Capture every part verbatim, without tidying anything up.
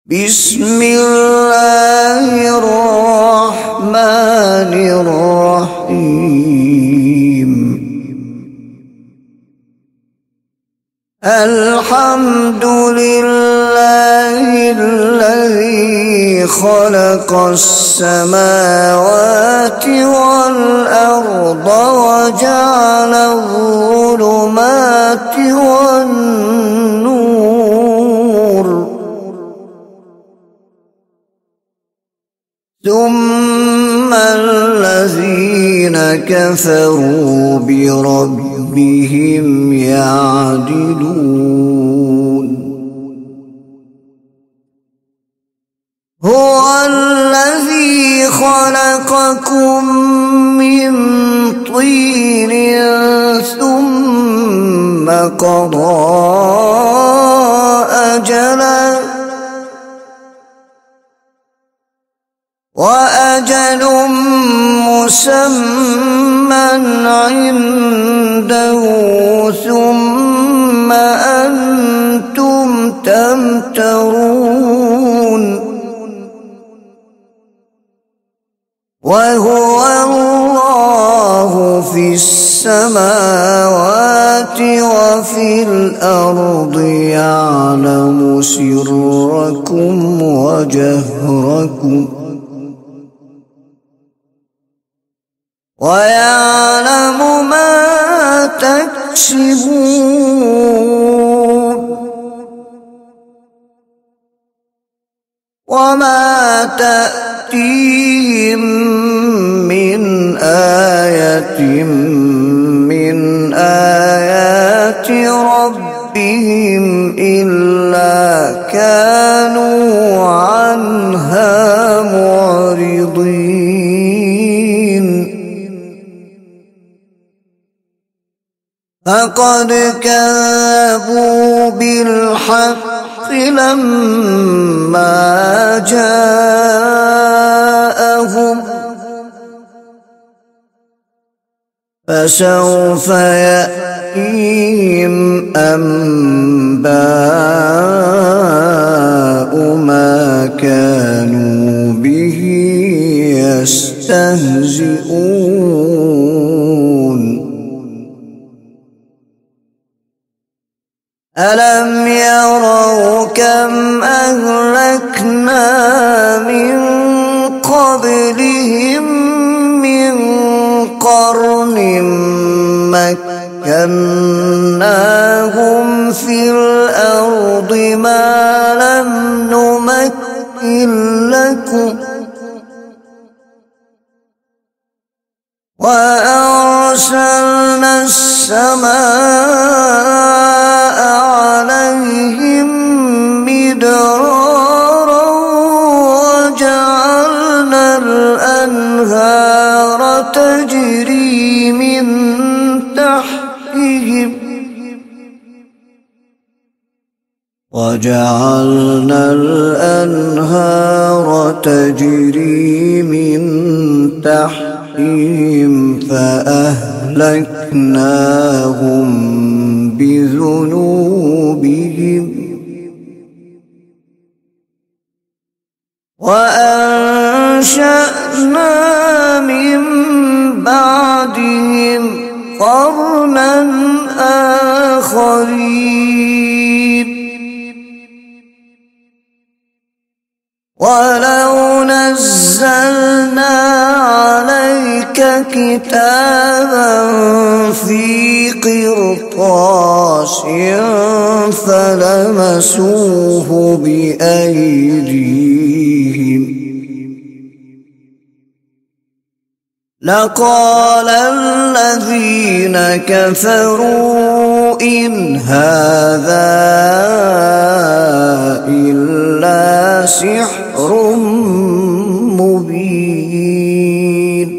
بسم الله الرحمن الرحيم. الحمد لله الذي خلق السماوات والأرض وجعل الظلمات والنور، ثم الذين كفروا بربهم يعدلون. هو الذي خلقكم من طين ثم قضى أجلا وأجل مسمى عنده، ثم أنتم تمترون. وهو الله في السماوات وفي الأرض، يعلم سركم وجهركم ويعلم ما تكسبون. وما تأتيهم من آية من آيات ربهم إلا كانوا عنها معرضين. فقد كذبوا بالحق لما جاءهم، فسوف يأتيهم أنباء ما كانوا به يستهزئون. ألم يروا كم أهلكنا من قبلهم من قرن مكناهم في الأرض ما لم نمكن لكم، وأرسلنا السماء عليهم مدرارا وجعلنا الأنهار تجري من تحتهم وجعلنا الأنهار تجري من تحتهم فأهلكناهم بذنوبهم وأنشأنا من بعدهم قرنا آخرين. ولو نزلنا عليك كتابا في قرطاس فلمسوه بأيديهم لقال الذين كفروا إن هذا إلا سحر مبين.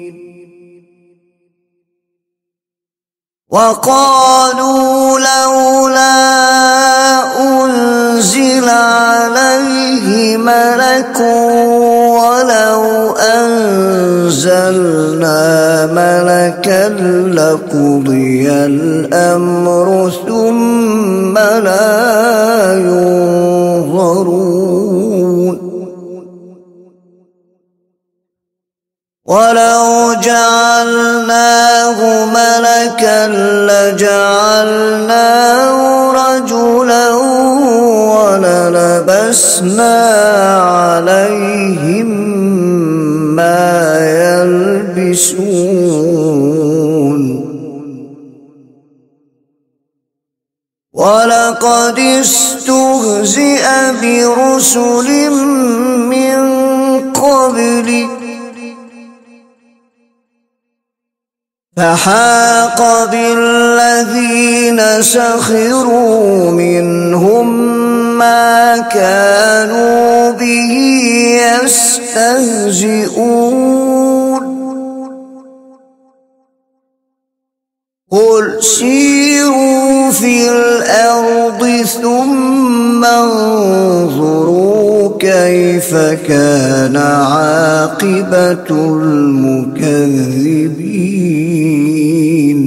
وقالوا لولا أنزل عليه ملك ولو أنزلنا ملكا لقضي الأمر ثم لا ينظرون. ولو جعلناه ملكا لجعلناه رجلا وللبسنا عليهم ما يلبسون ولقد استهزئ برسل من قبلك فحاق بالذين سخروا منهم ما كانوا به يستهزئون قل سيروا في الأرض ثم انظروا كيف كان عاقبة المكذبين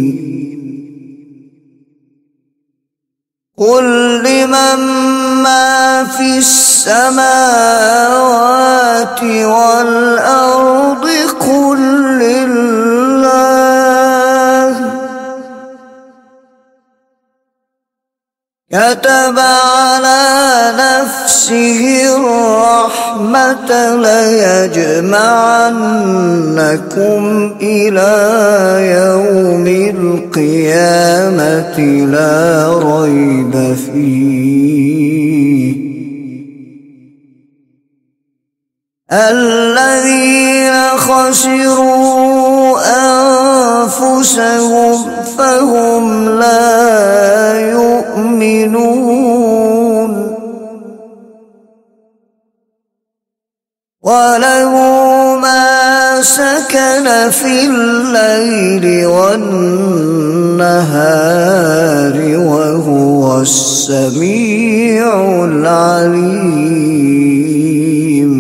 قل لمن ما في السماوات والأرض قل لله كتب على نفسه الرحمة ليجمعنكم إلى يوم القيامة لا ريب فيه الذين خسروا أنفسهم فهم لا يؤمنون وله ما سكن في الليل والنهار وهو السميع العليم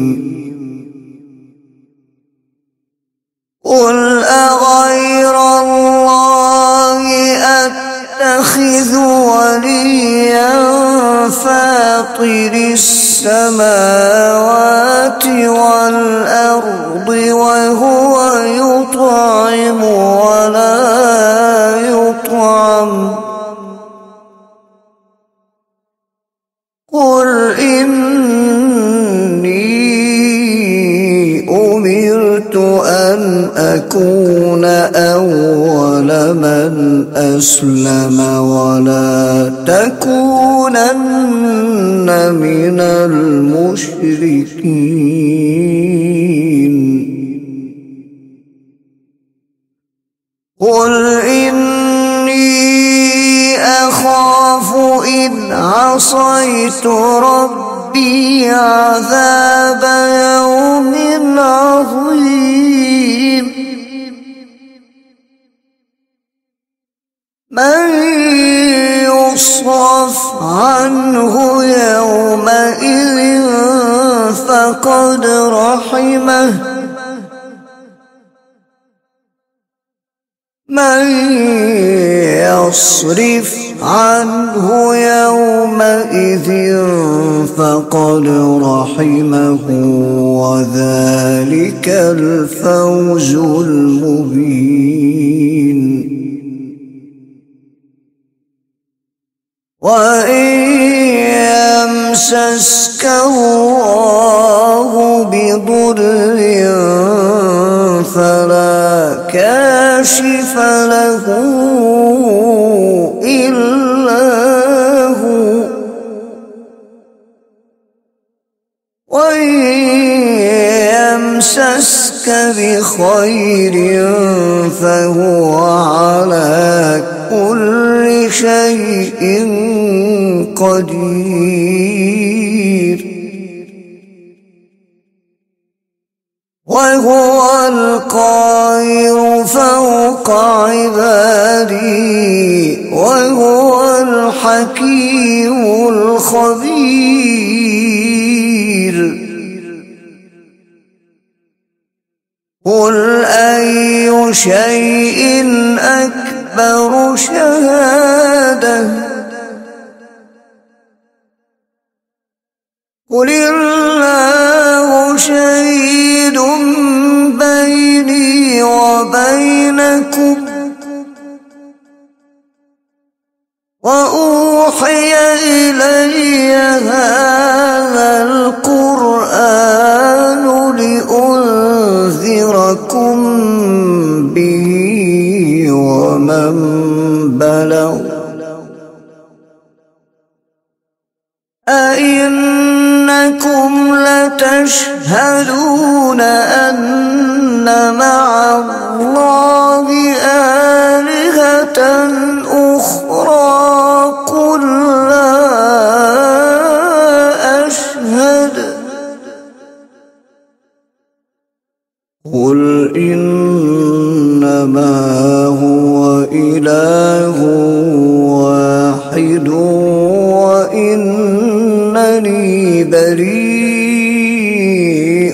قل أغير الله أتخذ وليا فاطر السماوات والأرض وهو يطعم ولا يطعم قل إني أمرت أن أكون أول من أسلم ولا تكونن من المشركين قل إني أخاف إن عصيت ربي عذاب يوم عظيم من يصرف عنه يومئذ فقد رحمه من يصرف عنه يومئذ فقد رحمه وذلك الفوز المبين وإن يمسسك الله بضر فلا كاشف له إلا هو وإن يمسسك بخير فهو على كل شيء قدير وهو القاهر فوق عباده وهو الحكيم الخبير قل أي شيء أكبر شهادة قل الله شهيد بيني إنكم لتشهدون أن مع الله آلهة أخرى قل لا أشهد قل إنما هو إله واحد وإنني بريء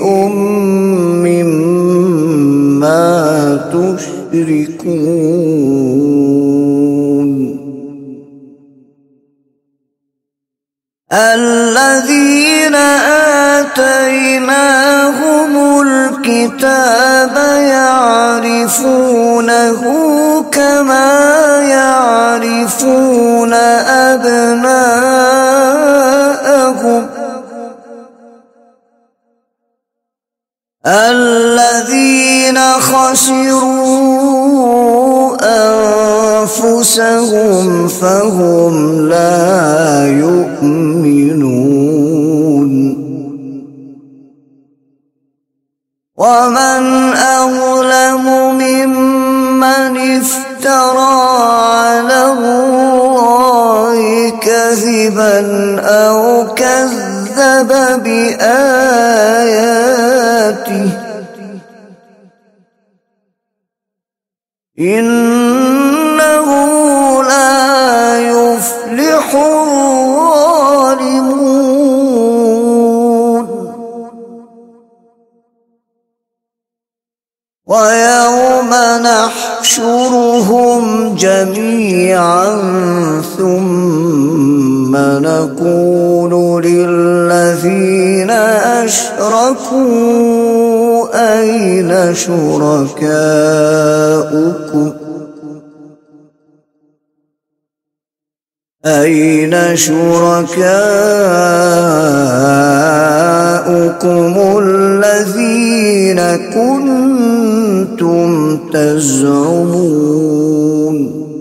مما تشركون الذين آتيناهم الكتاب يعرفونه كما يعرفون أبناءهم الذين خسروا أنفسهم فهم لا يؤمنون ومن أظلم ممن افترى على الله كذبا أو كذب بآياته إنه لا يفلح الظالمون ويوم نحشرهم جميعا ثم نقول للذين أشركوا أين شركاؤكم أين شركاؤكم الذين كنتم تزعمون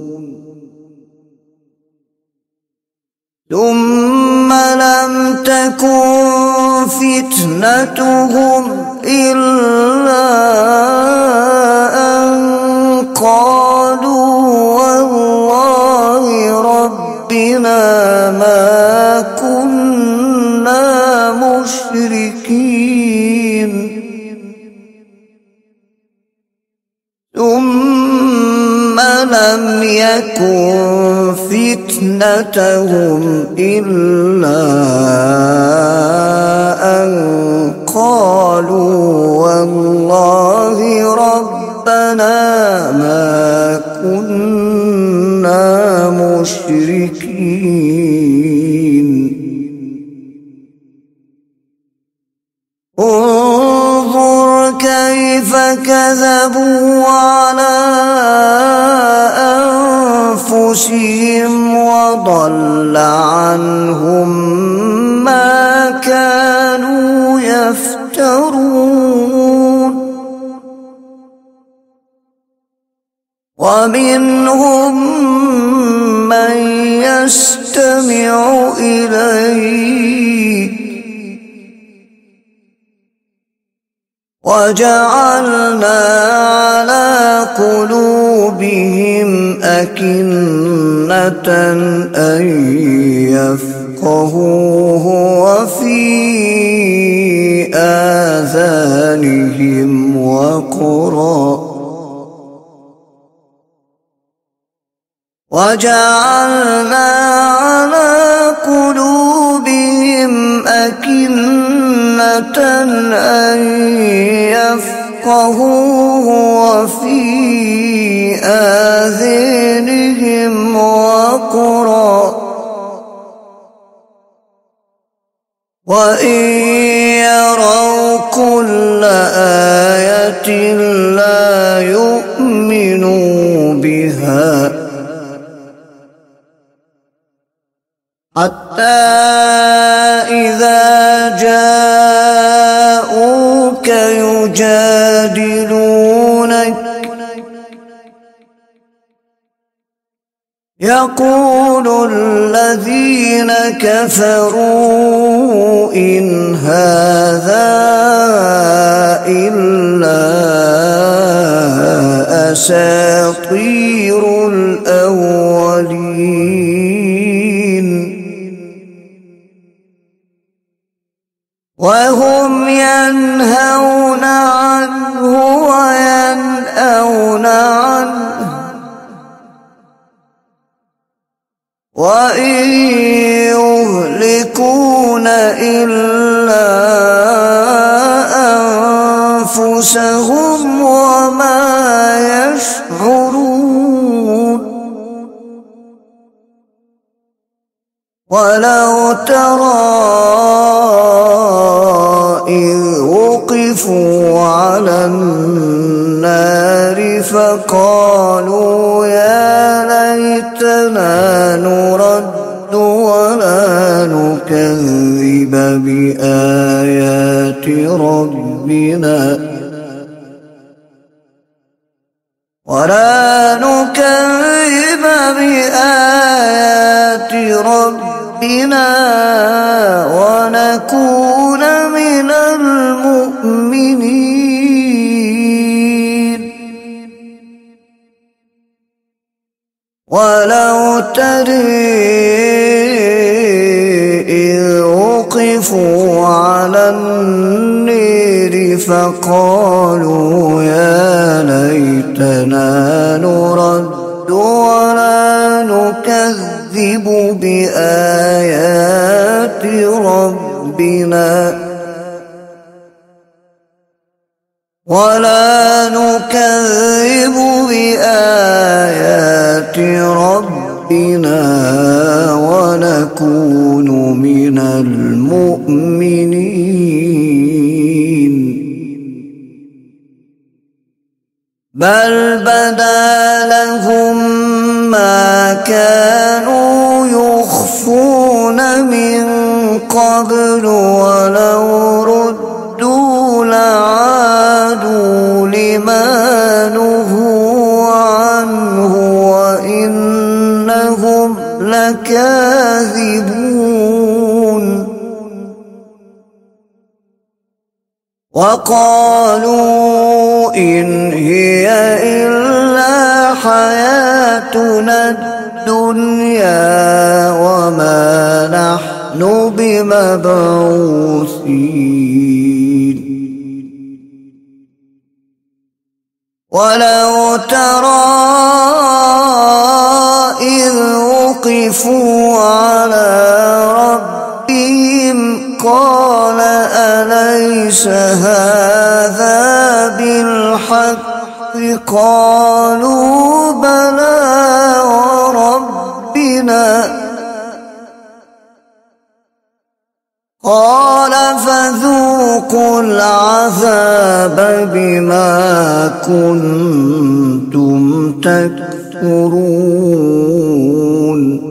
ثم لم تكن فتنتهم إلا أن قالوا والله ربنا ما كنا مشركين ثم لم يكن فتنتهم إلا أن قالوا والله ربنا ما كنا مشركين انظر كيف كذبوا على أنفسهم وضل عنهم ما كانوا يفترون ومنهم من يستمع إليك وجعلنا على قلوبهم أكنة أن يفقهوه وفي آذانهم وقرا وجعلنا على قلوبهم أكنة أن يفقهوه وفي آذانهم وقرا وإن يروا كل آية لا يؤمنوا بها حتى إذا جاءوك يجادلونك يقول الذين كفروا إن هذا إلا أساطير الأولين وهم ينهون عنه وينأون عنه وإن يهلكون إلا أنفسهم وما يشعرون ولو ترى إذ وقفوا على النار فقالوا يا ليتنا نرد ولا نكذب بآيات ربنا ولا نكذب بآيات ربنا ونكون من المؤمنين ولو ترى إذ وقفوا على النار فقالوا يا ليتنا نرد ولا نكذب بآيات ربنا ولا نكذب بآيات ربنا ونكون من المؤمنين بل بدا لهم ما كانوا يخفون من قبل ولو ردوا لعادوا لما نهوا عنه وإنهم لكاذبون وقالوا إن هي إلا حياتنا الدنيا وما نحن بمبعوثين ولو ترى إذ وقفوا على ربهم قال أليس هذا بالحق قالوا بلى وربنا قال فذوقوا العذاب بما كنتم تكفرون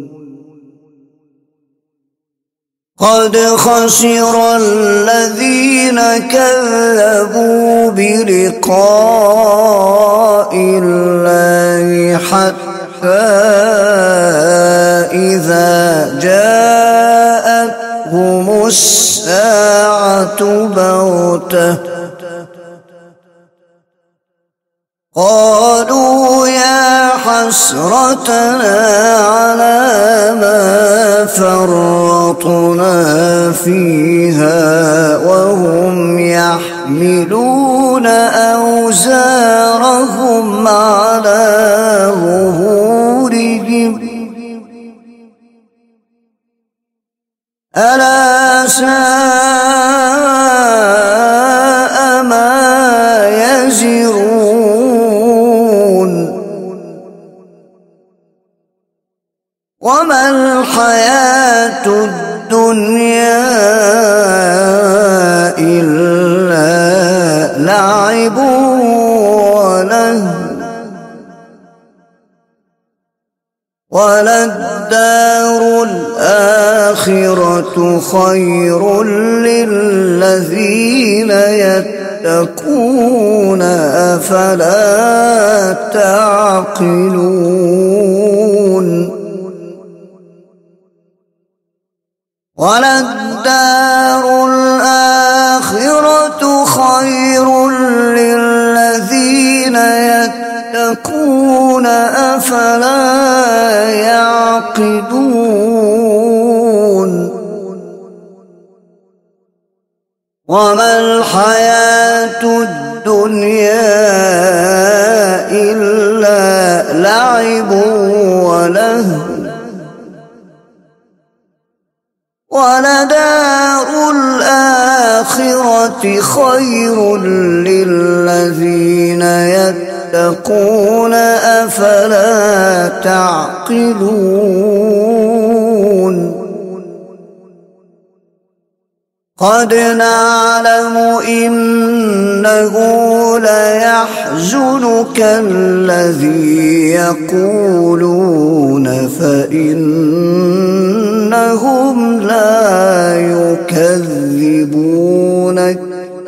قد خسر الذين كذبوا بلقاء الله حتى إذا جاءتهم الساعة بغتة قالوا يا حسرتنا على ما فرطنا فيها وهم يحملون أوزارهم على ظهورهم ألا ساء ما يزرون وما الحياة الدنيا إلا لعب ولهو وللدار الآخرة خير للذين يتقون أفلا تعقلون وللدار الآخرة خير للذين يتقون أفلا يعقلون وما الحياة الدنيا إلا لعب ولهو ولدار الآخرة خير للذين يتقون أفلا تعقلون قد نعلم إنه ليحزنك الذي يقولون فإنهم لا يكذبونك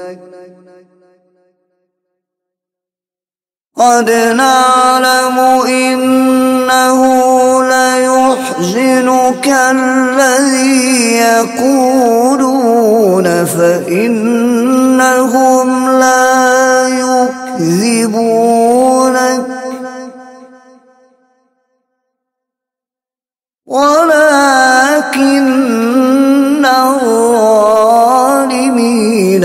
قد نعلم إنه ليحزنك الذي يقولون فإنهم لا يكذبونك ولكن الظالمين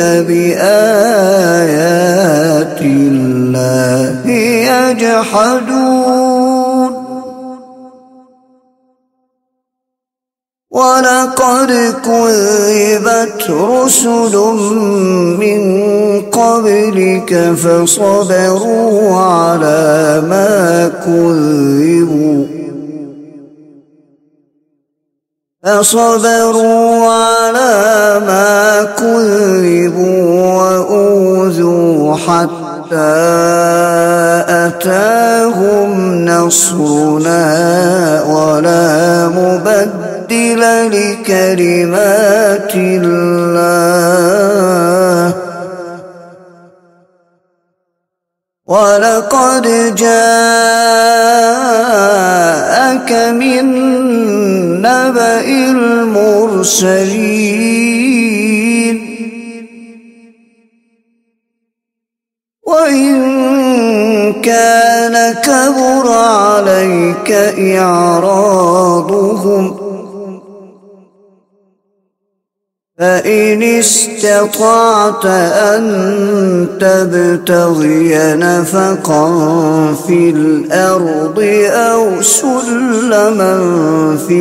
بآيات الله يجحدون ولقد كذبت رسل من قبلك فصبروا على ما كذبوا فصبروا على ما كذبوا وأوذوا حتى أتاهم نصرنا ولا مبدل لكلمات الله ولقد جاءك من نبأ المرسلين وإن كان كبر عليك إعراضهم فإن استطعت أن تبتغي نفقا في الأرض أو سلما في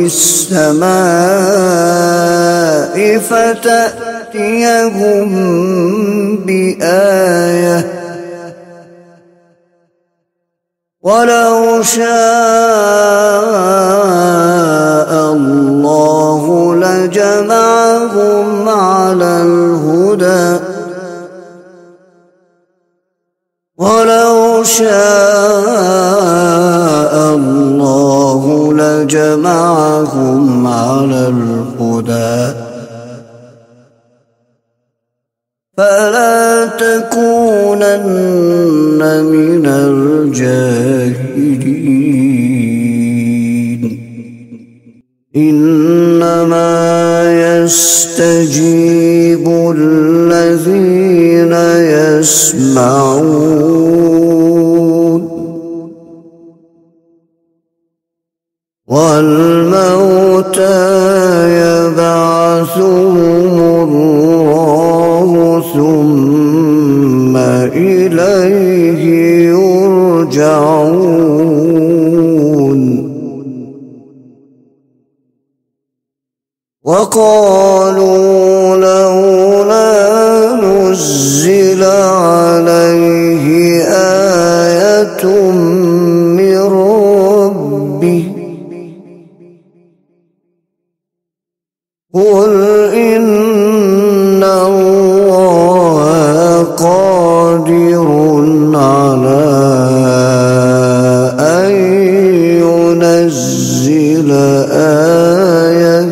السماء فتأتيهم بآية ولو شاء الله لجمعهم على الهدى ولو شاء الله لجمعهم على الهدى فلا تكونن من الجاهلين إنما يستجيب الذين يسمعون والموتى يبعثهم الله ثم إليه يرجعون وقالوا لولا نزل عليه آية من ربه قل إن الله قادر على أن ينزل آية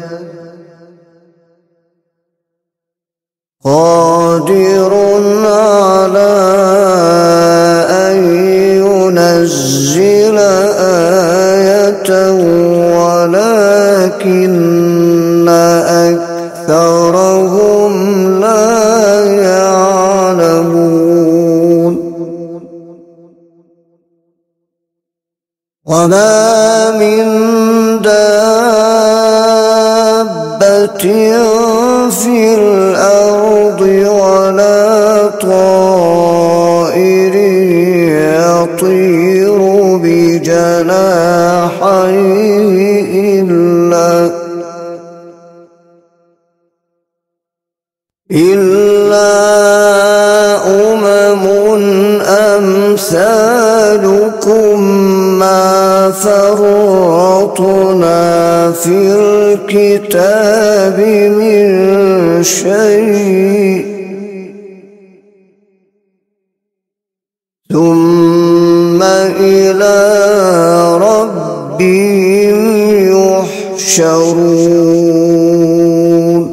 قادر على أن ينزل آية ولكن لا يعلمون وما من دابة في الأرض ولا طائر يطير بجناحيه إلا إلا أمم أمثالكم ما فرطنا في الكتاب من شيء ثم إلى ربهم يحشرون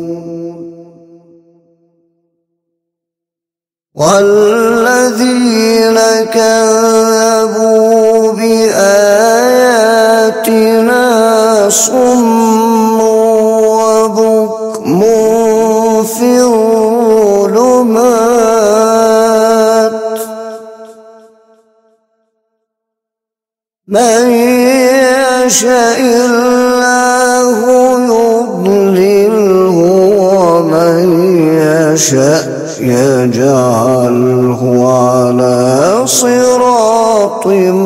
والذين كذبوا بآياتنا صم وبكم في الظلمات من يشاء الله يضلله ومن يشاء يجعله على صراط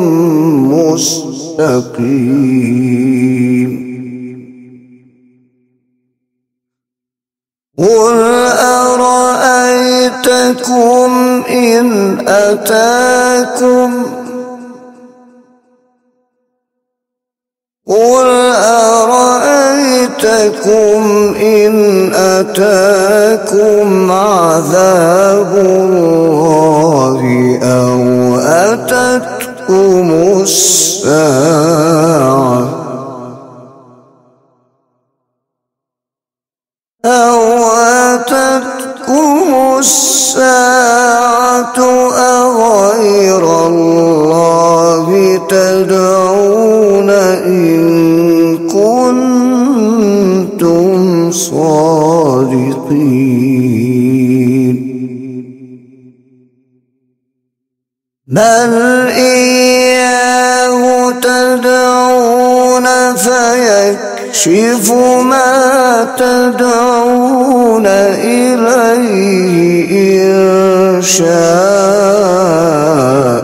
مستقيم قل أرأيتكم إن أتاكم قل أرأيتكم إن أتاكم عذاب الله أو أتتكم الساعة أو أتتكم الساعة أغير الله تدعون إن كنتم صادقين بل إياه تدعون فيكشف ما تدعون إليه إن شاء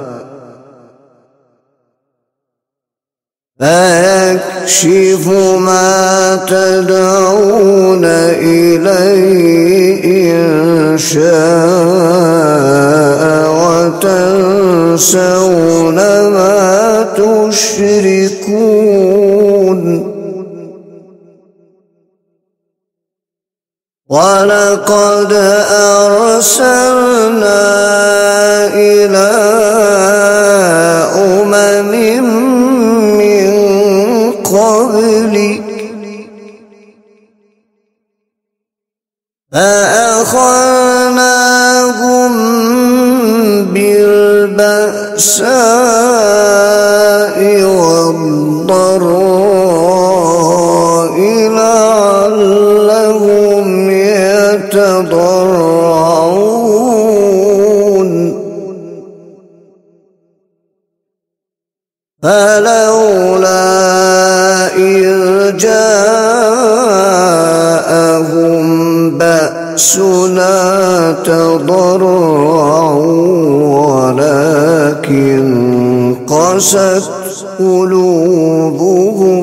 فيكشف ما تدعون إليه إن شاء وتنسون ما تشركون ولقد أرسلنا إلى أمم من قبلك فأخذناهم بالبأساء والضراء لعلهم يتضرعون فلولا إذ جاءهم بأسنا تضرعوا ولكن قست قلوبهم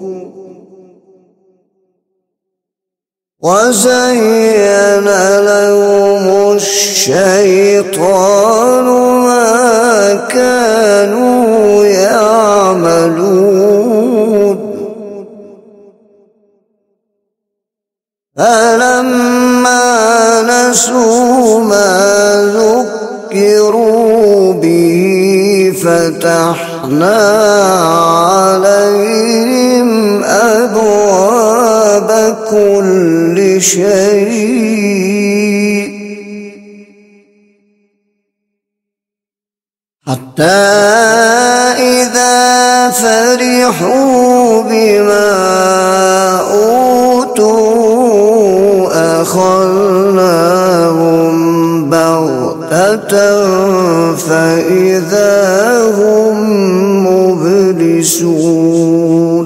وزين لهم الشيطان ما كانوا يعملون فلما نسوا ما ذكروا به فتحنا عليهم أبواب كل شيء حتى إذا فرحوا بما أوتوا أخذناهم بغتة فإذا هم مبلسون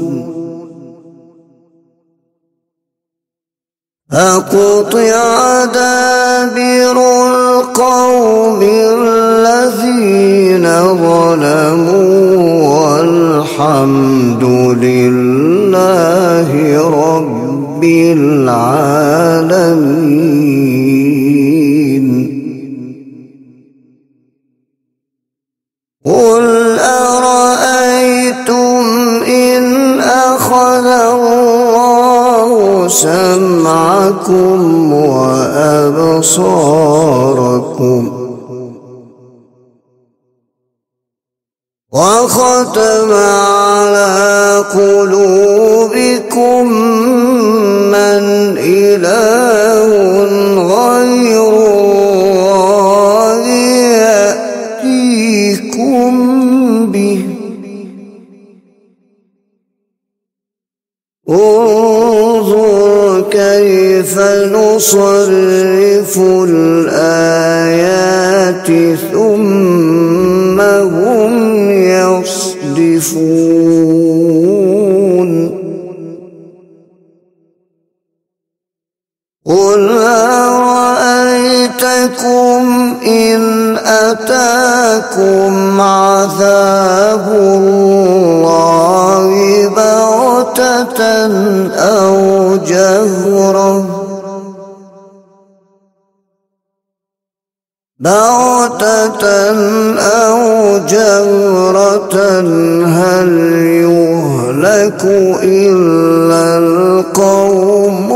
فقطع دابر القوم الذين ظلموا والحمد لله رب العالمين. قل أرأيتم إن أخذ الله سمعكم وأبصاركم وختم على قلوبكم من إله غير الله يأتيكم به انظر كيف نصرف الآيات ثم هم يصدفون. قل أرأيتكم إن أتاكم عذاب الله بغتة أو جهرة بغتة أو جهرة هل يهلك إلا القوم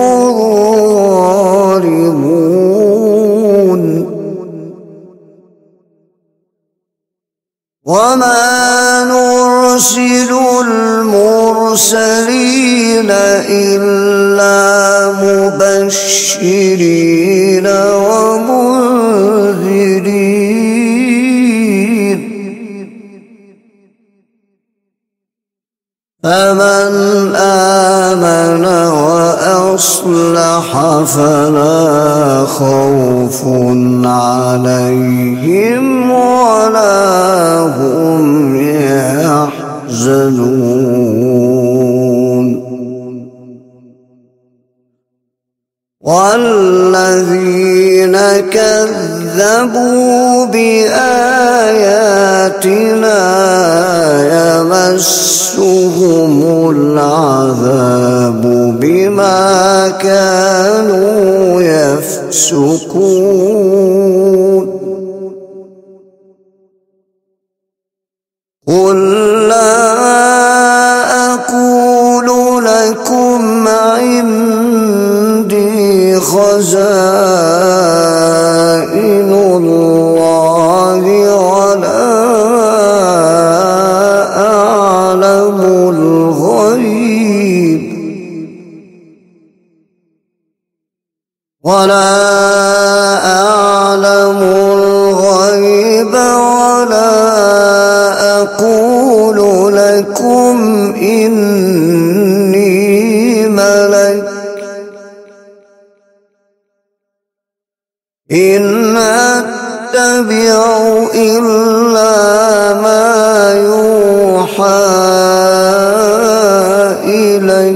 الظالمون. وما نرسل المرسلين إلا مبشرين ومنذرين فمن آمن وأصلح فلا خوف عليهم ولا هم يحزنون. والذين كذبوا بآياتنا يمسهم العذاب بما كانوا يفسقون. قل لا أقول لكم عندي خزائن الله ولا أعلم الغيب ولا أعلم الغيب ولا أقول لكم إني ملك إن أتبع إلا ما يوحى إلي.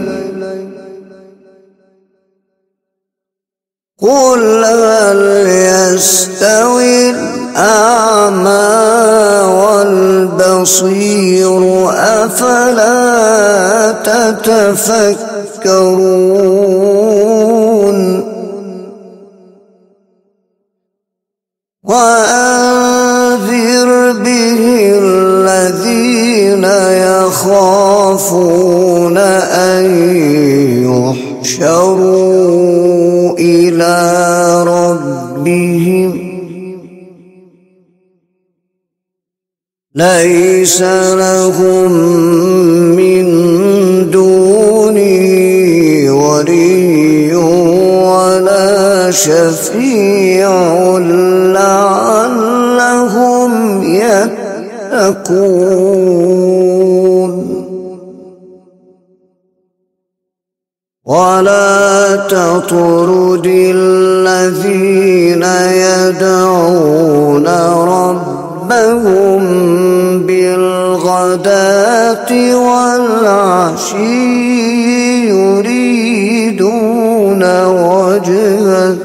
قل هل يستوي الأعمى والبصير أفلا تتفكرون. وأنذر به الذين يخافون أن يحشروا إلى ربهم ليس لهم من دونه ولي ولا شفيع لعلهم يتقون. ولا تطرد الذين يدعون ربهم بالغداة والعشي يريدون وجهه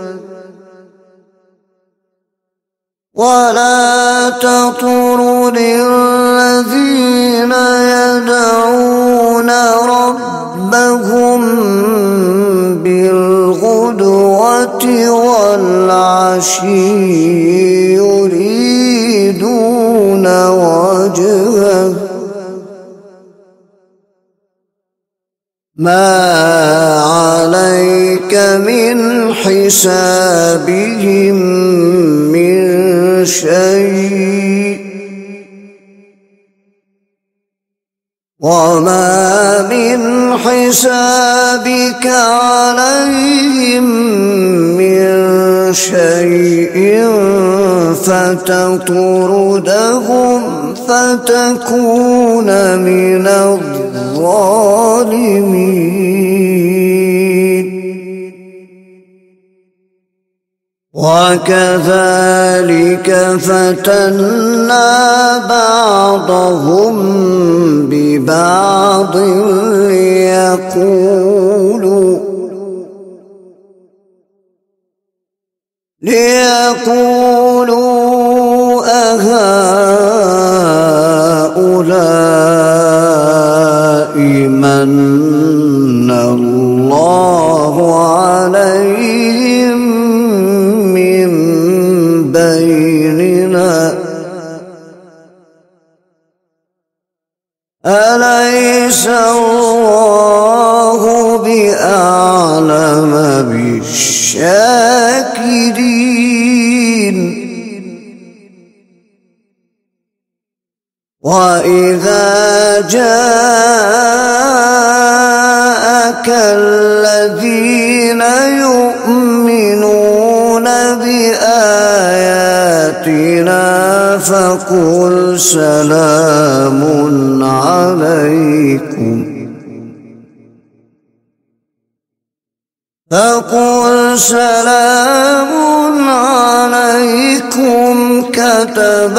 ولا تطرد الذين يدعون ربهم بالغدوة والعشي يريدون وجهه ما عليك من حسابهم من شيء وما من حسابك عليهم من شيء فتطردهم فتكون من الظالمين وكذلك فتنا بعضهم ببعض ليقولوا ليقولوا أهؤلاء من الله عليهم من بيننا أليس الله بأعلم بالشاكرين وإذا جاءك الذين يؤمنون بآياتنا فقل سلام عليكم فقل سلام عليكم كتب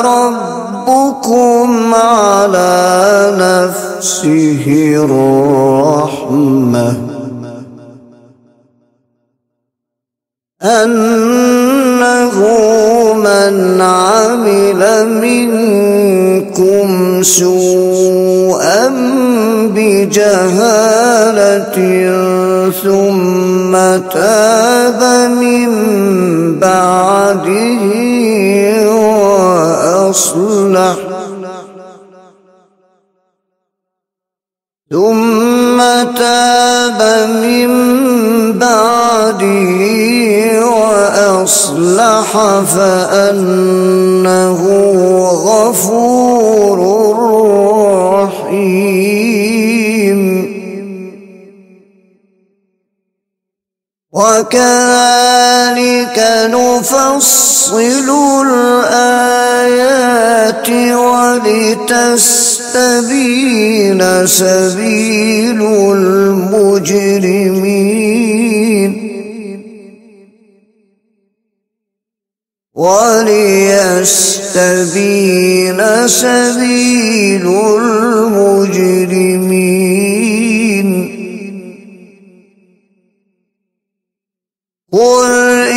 ربكم على نفسه الرحمة أنه من عمل منكم سوءا بجهالة ثم تاب من بعده وأصلح ثم تاب من بعده وأصلح فأنه غفور رحيم وكذلك نفصل الآيات ولتستبين سبيل المجرمين وليستبين سبيل المجرمين قل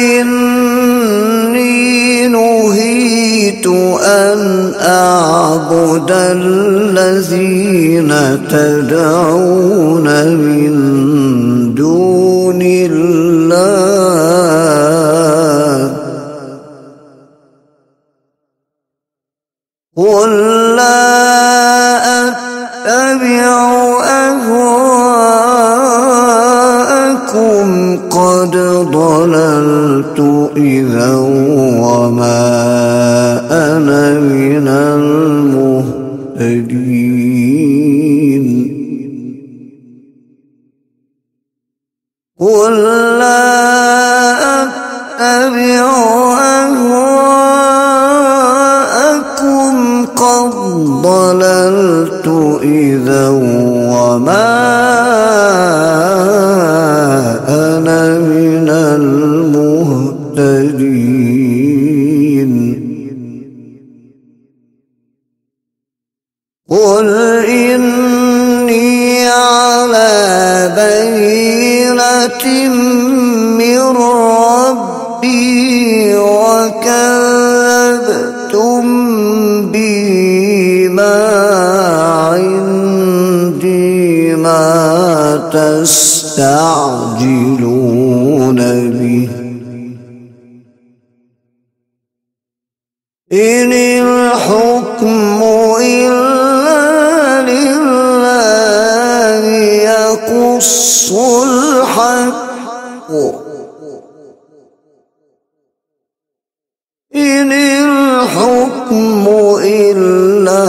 إني نهيت أن أعبد الذين تدعون من دون الله قل لا أتبع أهواءكم قد ضللت إذا وما أنا من المهتدين قل لا أتبع أهواءكم قد ضللت إذا وما مهتدين قل إني على بينة من ربي وكذبتم به ما عندي ما تستعجلون به إن الحكم إلا لله يقص الحق إن الحكم إلا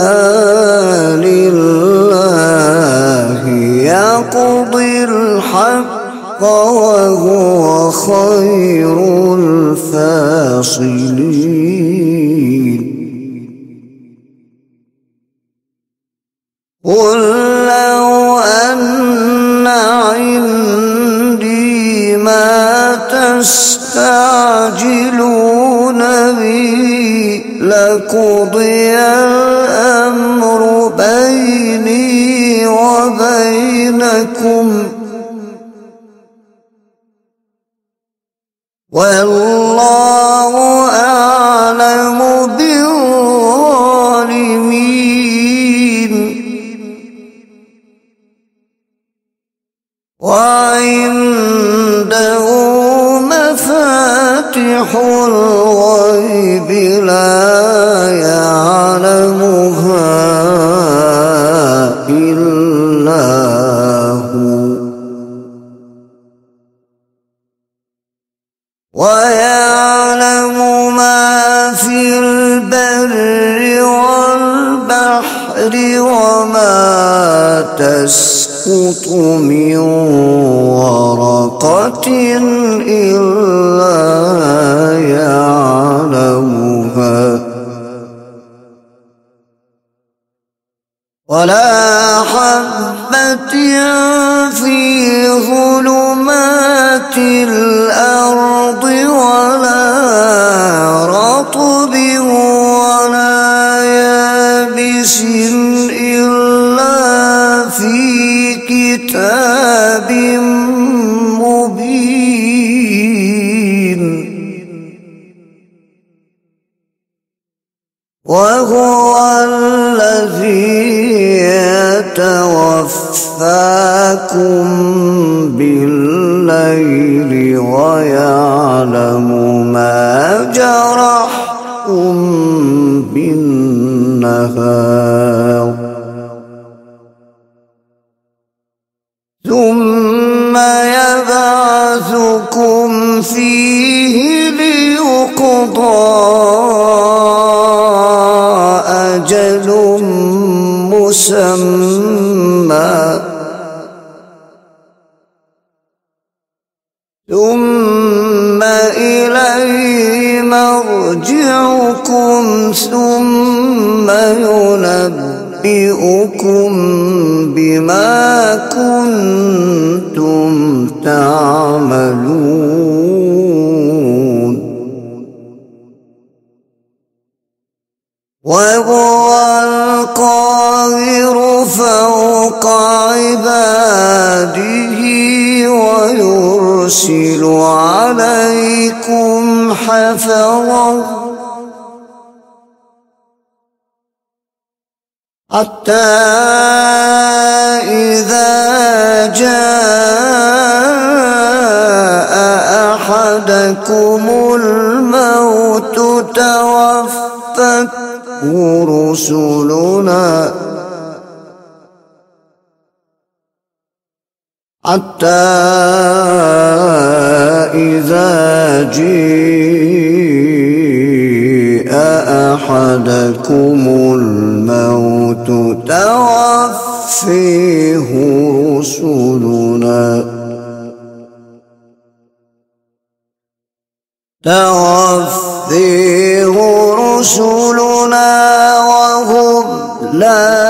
لله يقضي الحق وهو خير الفاصلين قل لو أن عندي ما تستعجلون به لقضي الأمر بيني وبينكم والله أعلم بالظالمين وعنده مفاتح الغيب لا يعلمها إلا هو ويعلم ما في البر والبحر وما تسقط من ورقة إلا يعلمها ولا حبة في ظلمات الأرض ولا رطب ولا يابس إلا في كتاب مبين وهو الذي يتوفاكم بالليل ويعلم ما جرحتم بالنهار ثم يبعثكم فيه ليقضى أجل مسمى ثم إليه مرجعكم ثم ينبئكم بما كنتم تعملون وهو القاهر فوق عباده ويرسل عليكم حفظا حتى إذا جاء أحدكم الموت توفته رسلنا حتى إذا جاء أحدكم الموت توفيه رسلنا توفيه رسلنا وهم لا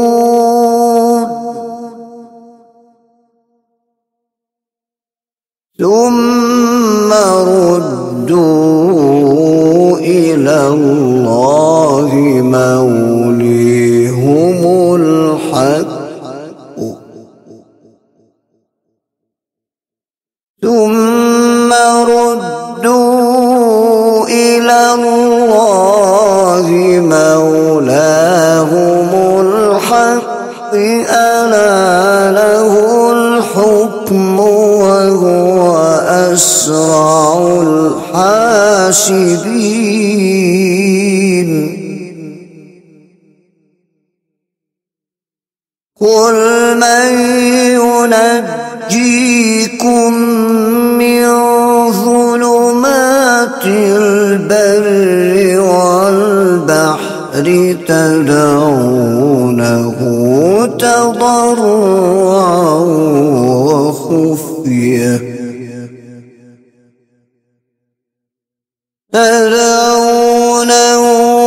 يفرطون ثم ردوا إلى الله موليهم الحق ثم ردوا إلى الله مولاهم الحق ألا له الحكم وهو أسرع الحاسبين قل من ينجيكم من ظلمات البر والبحر تدعونه تضرعا وخفية تدعونه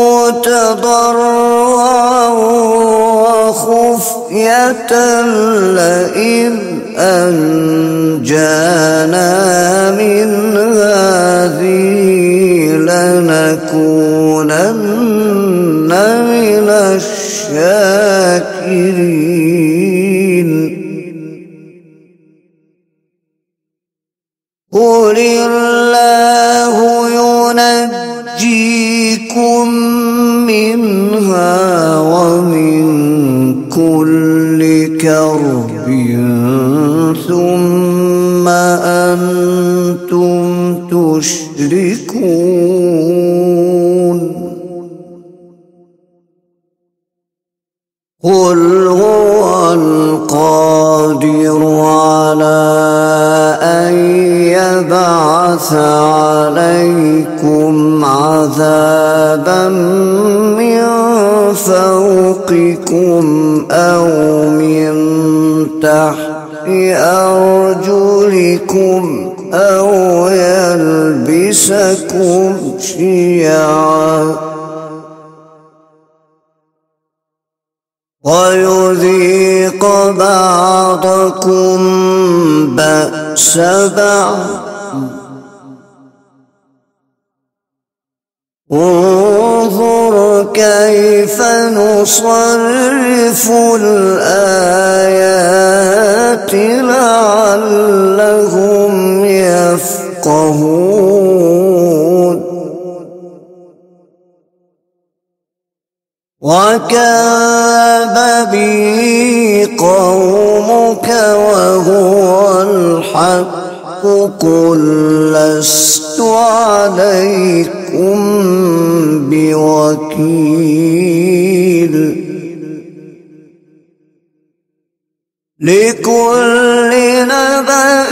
تضرعا وخفية لئن أنجانا من هذه لنكونن من الشاكرين قل الله ينجيكم منها ومن كل كرب ثم أنتم تشركون قل هو القادر على أن يبعث عليكم عذابا من فوقكم أو من تحت أرجلكم أو يلبسكم شيعا ويذيق بعضكم بأس بعض انظر كيف نصرف الآيات لعلهم يفقهون وكذب به قومك وهو الحق قل لست عليكم بوكيل لكل نبأ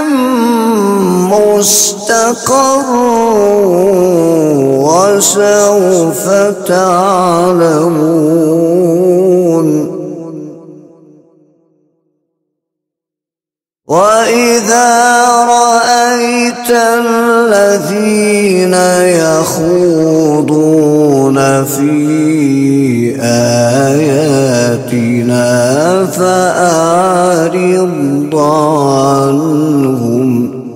مستقر وسوف تعلمون وإذا رأيت الذين يخوضون في آياتنا فأعرض عنهم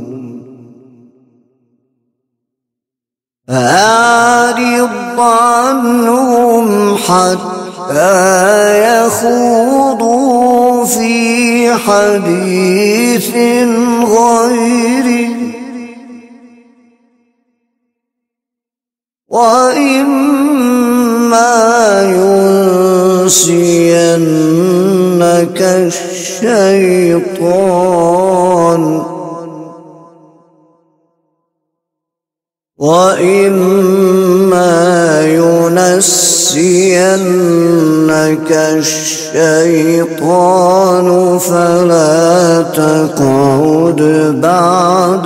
فأعرض عنهم حتى يخوضوا في حديث غيره وإما ينسينك الشيطان وإما ينسينك الشيطان فلا تقعد بعد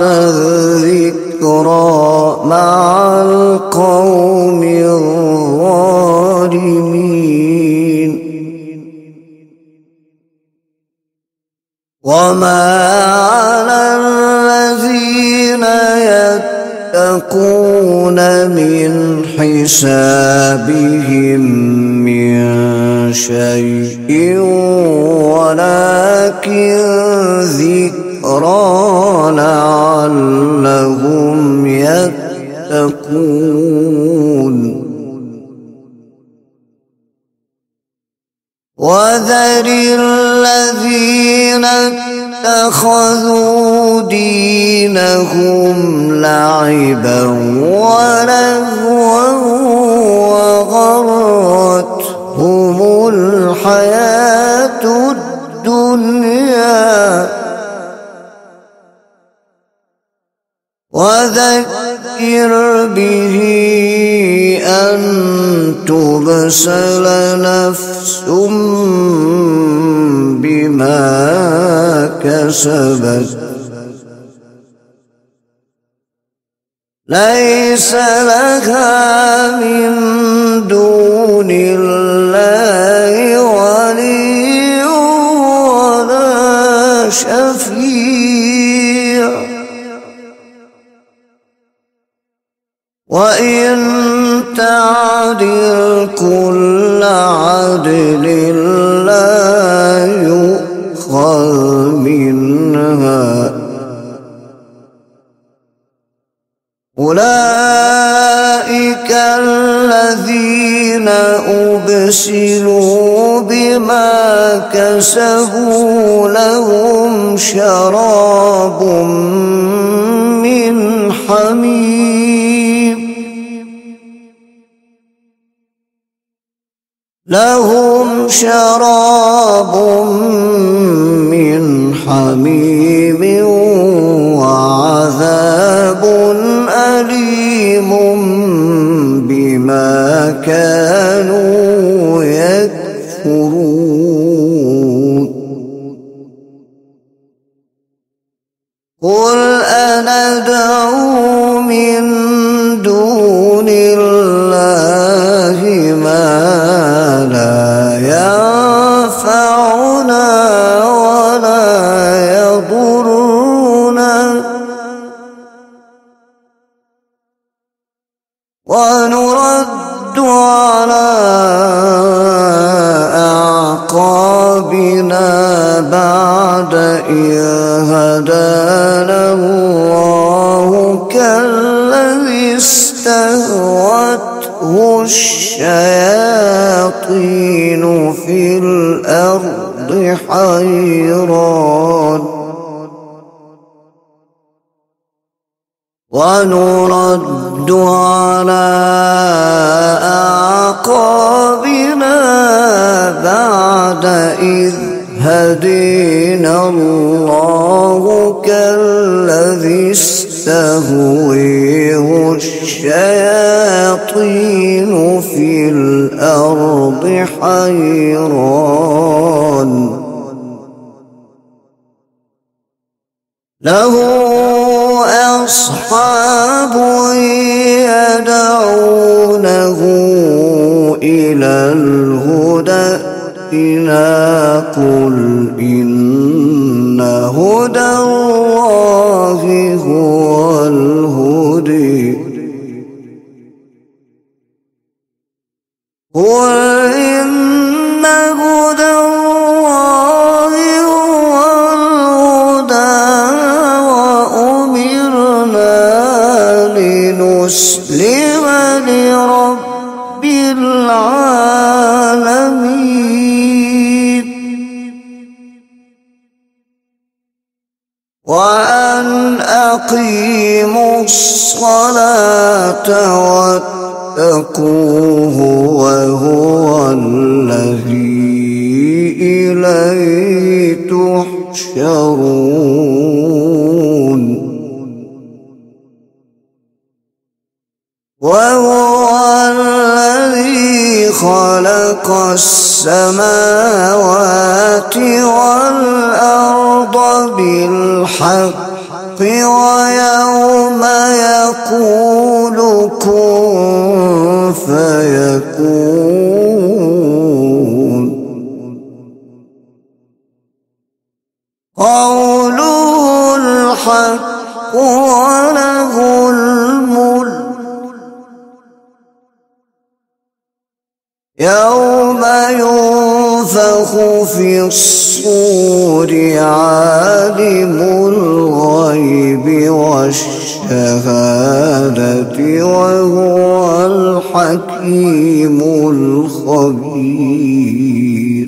الذكرى مع القوم الظالمين وما على الذين يتقون من حسابهم من شيء ولكن ذكر الذكرى لعلهم يتقون وذر الذين اتخذوا دينهم لعبا ولهوا وغرتهم الحياة الدنيا وذكر به أن تبسل نفس بما كسبت ليس لها من دون الله ولي ولا شفيع وإن تعدل كل عدل لا يؤخذ منها أولئك الذين أبسلوا بما كسبوا لهم شراب من حميم لهم شراب من حميم وعذاب أليم بما كانوا يكفرون قل أندعو من دون الله ما لا ينفعنا ولا يضرنا ونرد على أعقابنا بعد إذ هدانا الله كالذي استهوته الشياطين في الأرض حيران ونرد على أعقابنا بعد إذ هدينا الله كالذي استهويه الشياطين في الأرض حيران له أصحاب يدعونه إلى الهدى ائتنا قل إن هدى الله هو الهدي قل إن هدى الله هو الهدى وأمرنا لنسلم لرب العالمين وأن أقيموا الصلاة واتقوه وهو الذي إليه تحشرون وهو الذي خلق السماوات والأرض بالحق ويوم يقول كن فيكون قوله الحق وله الملك يوم ينفخ ينفخ في الصور عالم الغيب والشهادة وهو الحكيم الخبير.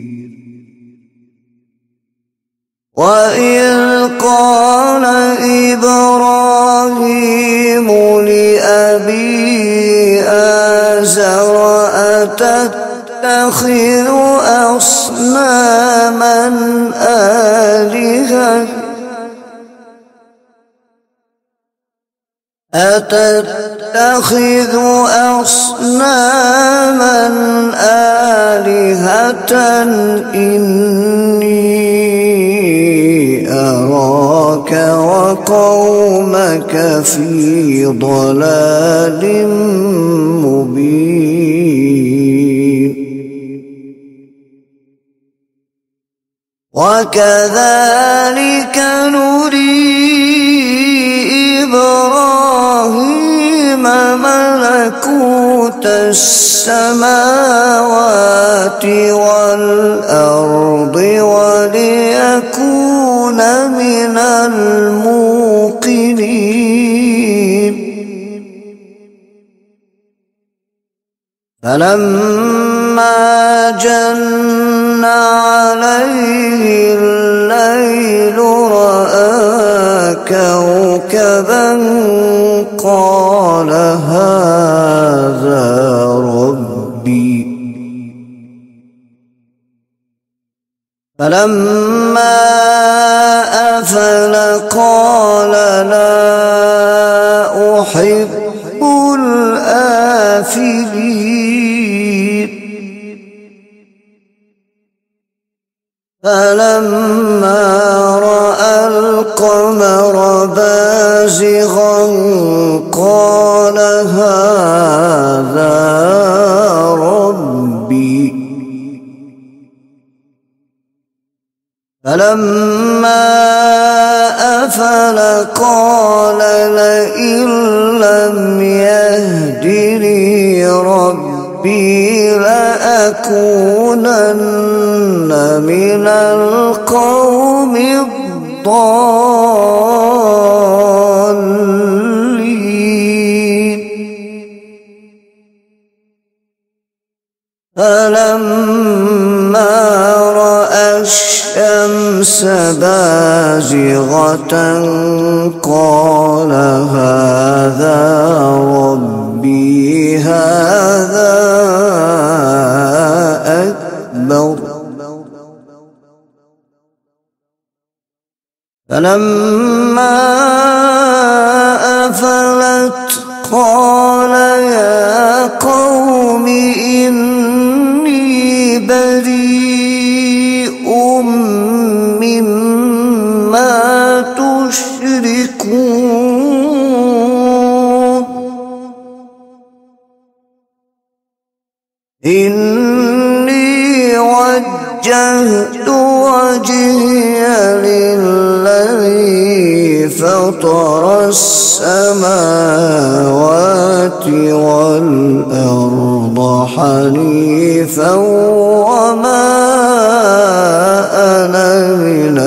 وإذ قال إبراهيم لأبيه آزر أتتخذ أصناما آلهة أتتخذ أصناما آلهة إني أراك وقومك في ضلال مبين. وكذلك نري إبراهيم ملكوت السماوات والأرض وليكون من الموقنين. فلما جن عليه الليل رأى كوكبا قال هذا ربي. فلما أفل قال لا أحب الآفلين. فلما رأى القمر بازغا قال هذا ربي. فلما أفل قال لئن لم يهدني ربي لأكونن من القوم الضالين. فلما رأى الشمس بازغة قال هذا ربي هذا أكبر. فلما أفلت قال يا قوم إني بريء مما تشركون. إني وجهت وجهي للذي فطر السماوات والأرض حنيفا وما أنا من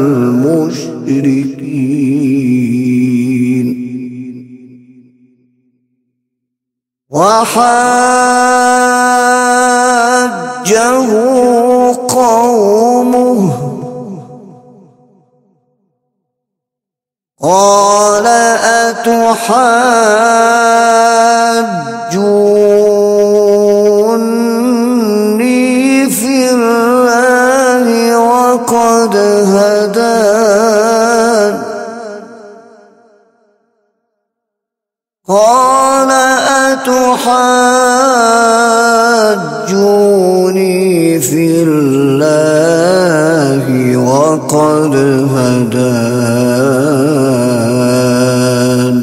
المشركين. وحاجه قومه قال أتحاجوني في الله وقد هدان. قال أتحاجوني في الله وقد هدان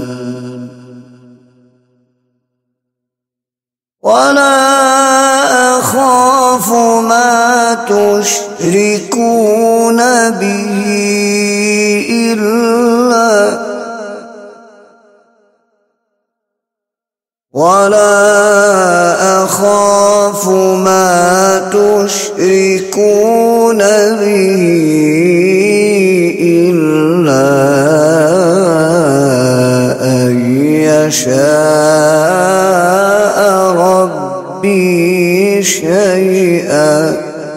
ولا أخاف ما تشركون به إلا ولا أخاف ما تشركون يشاء ربي شيئا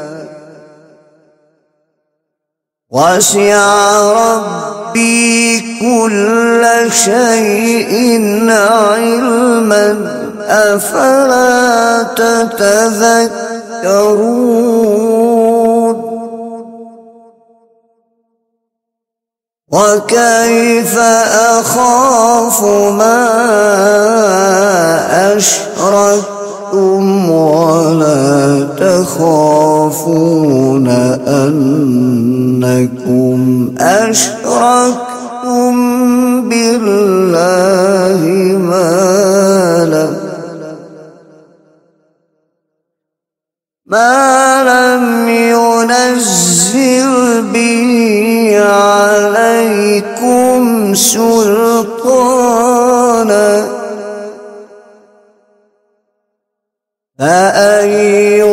وسع ربي كل شيء علما أفلا تتذكرون وكيف أخاف ما أشركتم ولا تخافون أنكم أشركتم بالله ما لم ما لم ينزل به عليكم سلطانا فأي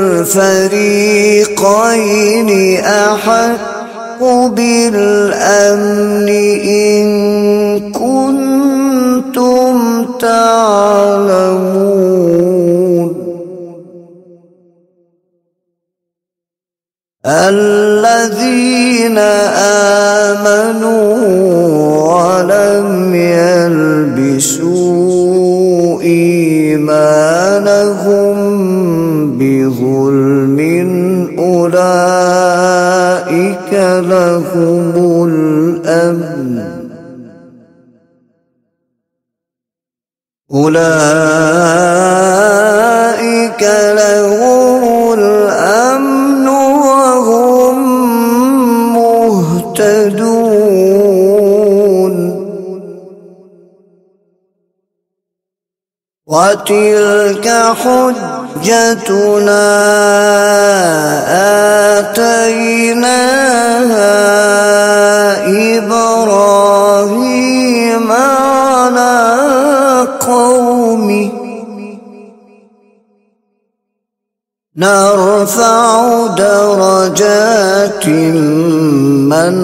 الفريقين أحق بالأمن إن كنتم تعلمون الذين آمنوا ولم يلبسوا إيمانهم بظلم أولئك لهم الأمن أولئك لهم الأمن وهم مهتدون وتلك حجتنا آتيناها إبراهيم على قومه نرفع درجات من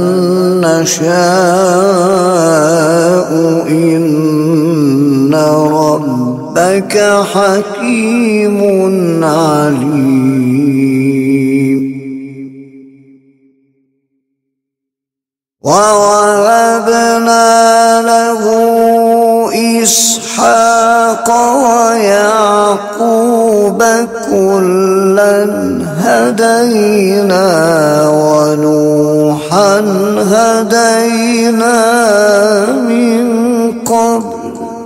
نشاء إن ربك حكيم عليم ووهبنا له إسحاق ويعقوب كلا هدينا ونوحا هدينا من قبل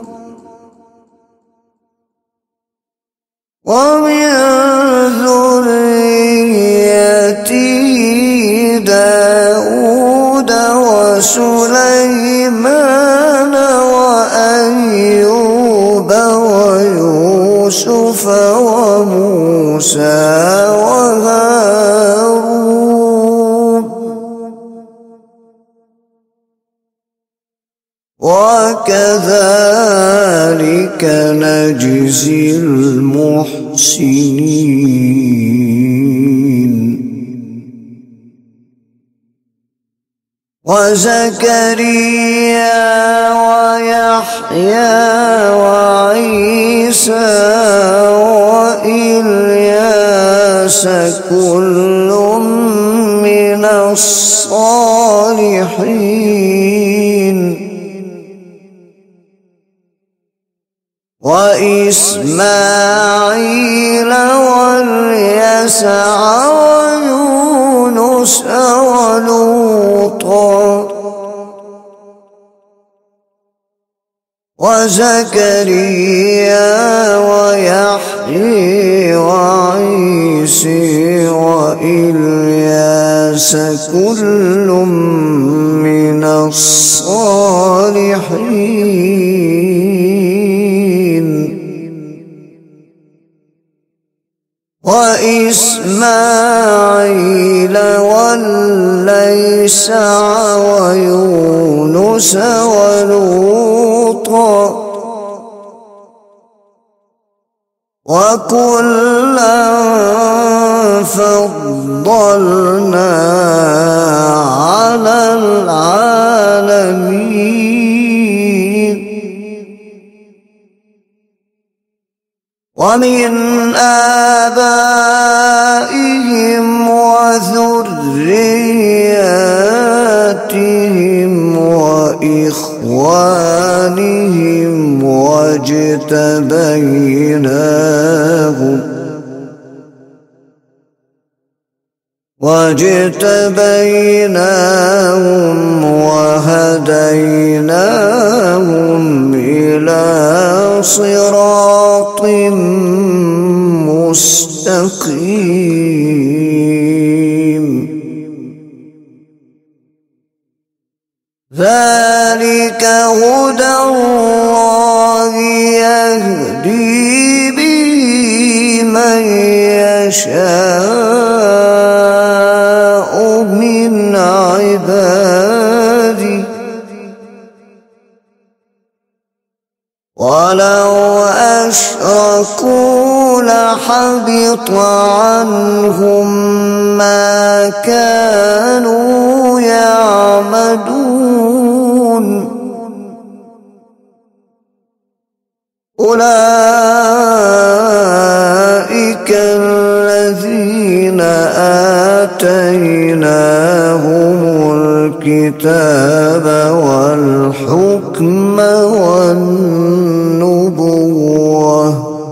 ومن ذريته داود وسليمان وأيوب ويوسف وموسى وهارون وكذلك نجزي المحسنين وزكريا ويحيى وعيسى وإلياس كل من الصالحين وإسماعيل واليسع ويونس ولوطا وزكريا ويحيى وعيسى وإلياس كل من الصالحين وإسماعيل واليسع ويونس ولوطا وكلا فضلنا على العالمين ومن آبائهم وذرياتهم وإخوانهم واجتبيناهم واجتبيناهم وهديناهم إلى صراط مستقيم. ذلك هدى الله يهدي به من يشاء من عباده، ولو أشركوا لحبط عنهم ما كانوا يعملون. أولئك الذين آتيناهم الكتاب والحكم والنبوة،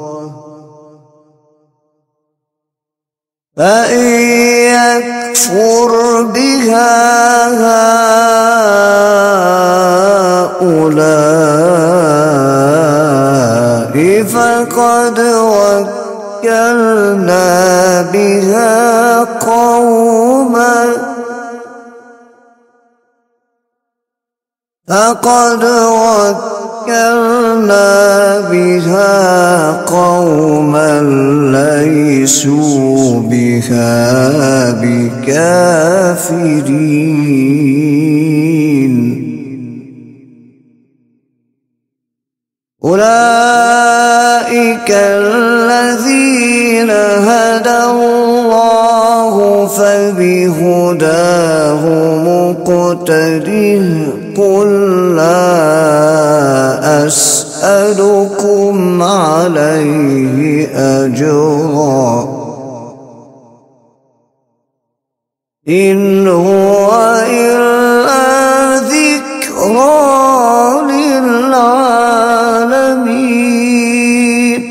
فإن يكفر بها هؤلاء فقد وكلنا بها قوما فقد وكلنا بها قوما ليسوا بها بكافرين. أولئك الذين هدى الله فبهداه مقتده. قل لا أسألكم عليه أجرا، إن هو إلا ذكرى للعالمين.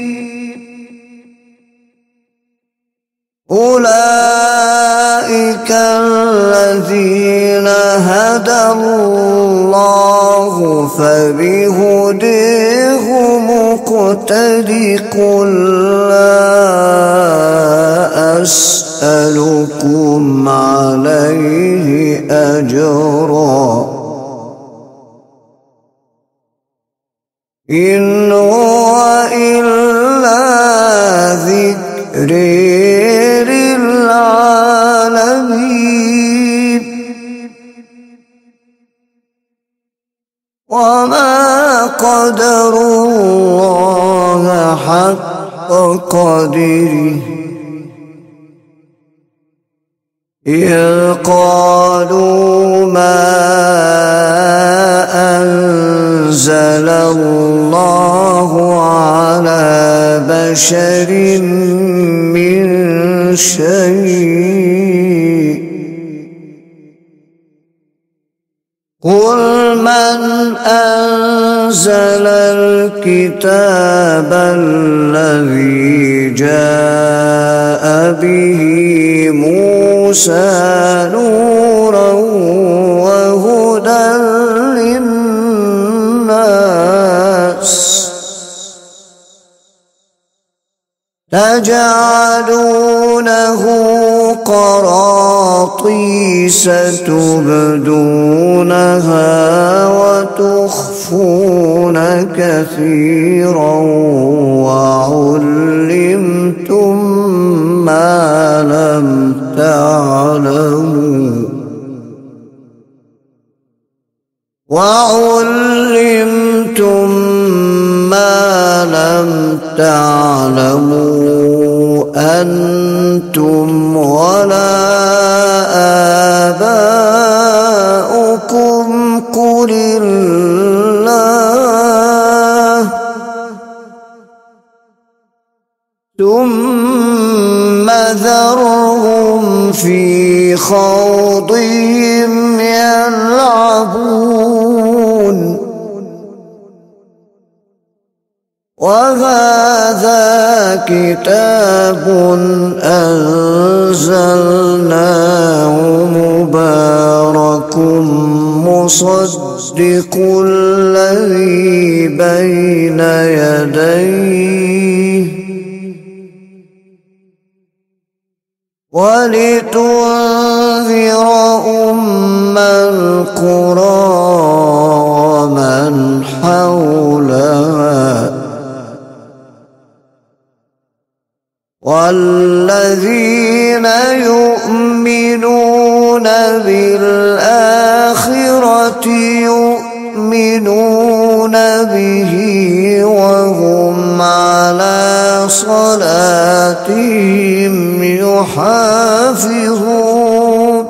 أولئك الذين هدى الله فبهداه مقتده. قل لا أسألكم عليه أجرا، إن هو إلا ذكر للعالمين. وما قدروا الله حق قدره إذ قالوا ما أنزل الله على بشر من شيء. قل من أنزل الكتاب الذي جاء به موسى نورا وهدى للناس، تجعلونه قراطيس تبدونها وتخفون كثيرا، وعلمتم ما لم تعلموا وعلمتم ما لم تعلموا أنتم ولا آباؤكم. قل الله ثم ذرهم في خوضهم يلعبون وهذا كتاب أنزلناه مبارك مصدق الذي بين يديه ولتنذر أم القرى ومن حولها والذين يؤمنون بالآخرة يؤمنون به وهم على صلاتهم يحافظون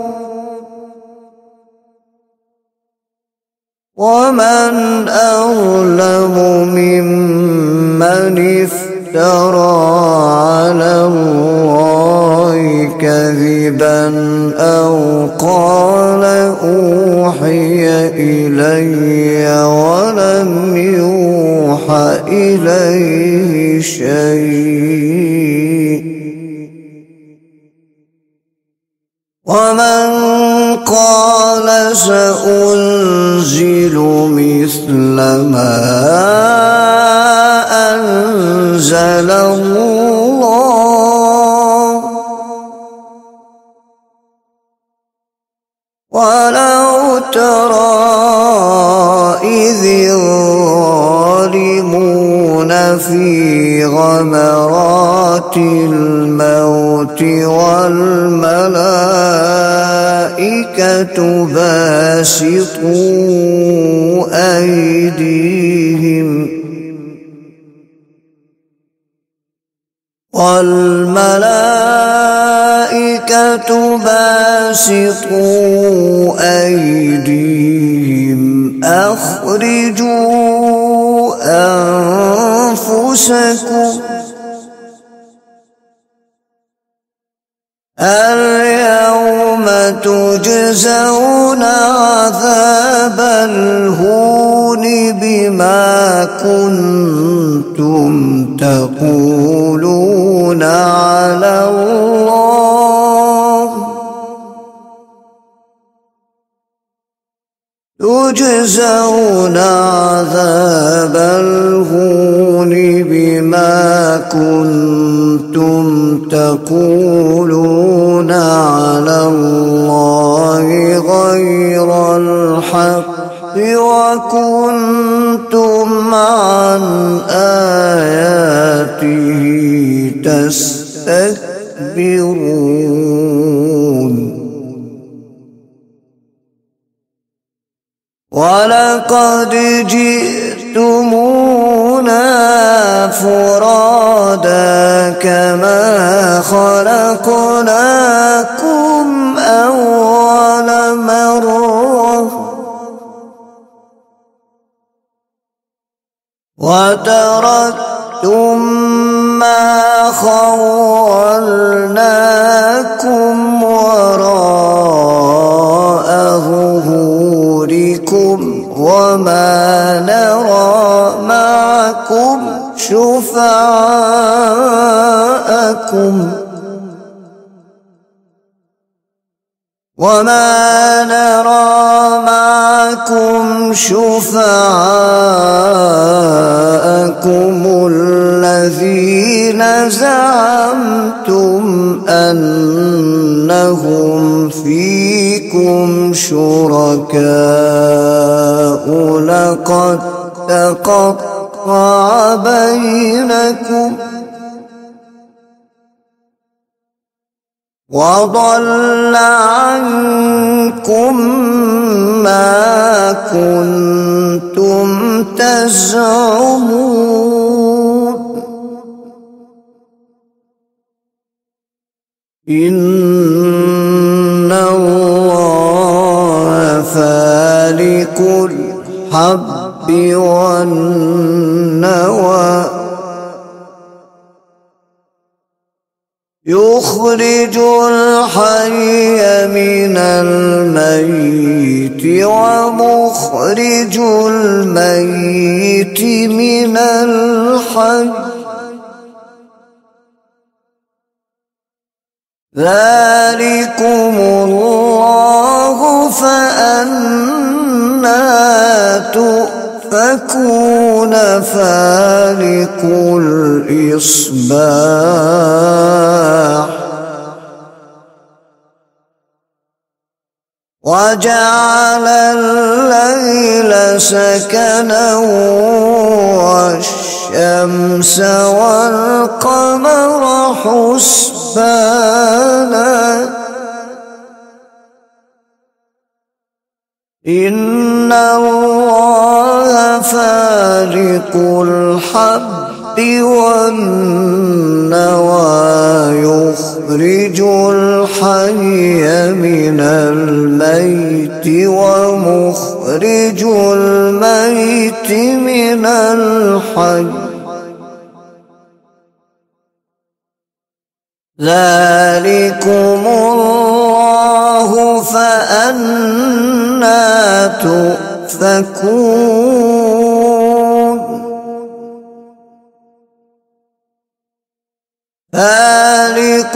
ومن أظلم ممن افترى على الله كذبا أو قال أوحي إلي ولم يوحى إليه شيء ومن قال سأنزل مثل ما أنزل الله ولو ترى إذ الظالمون في غمرات الموت والملائكة باسطوا أيديهم والملائكة باسطوا أيديهم أخرجوا أنفسكم اليوم تجزون عذاب الهون بما كنتم تقولون على الله تجزون عذاب الهون بما كنتم تقولون على الله غير الحق وكنتم عن آياته تستكبرون ولقد جئتمونا فرادا كما خلقناكم أول مرة وتركتم ما خولناكم وراء ظهوركم وما نرى معكم شفعاءكم وما نرى معكم شفعاءكم الذين زعمتم أنهم فيكم شركاء لقد تقطع بينكم وضل عنكم ما كنتم تزعمون إن الله فالق الحب والنوى يخرج الحي من الميت ومخرج الميت من الحي ذلكم الله فأنى تؤفكون فالق الإصباح وجعل الليل سكنا والشمس والقمر حسبانا إن الله فالق الحب والنوى يخرج الحي من الميت ومخرج الميت من الحي ذلكم الله فأنى تؤفكون فالق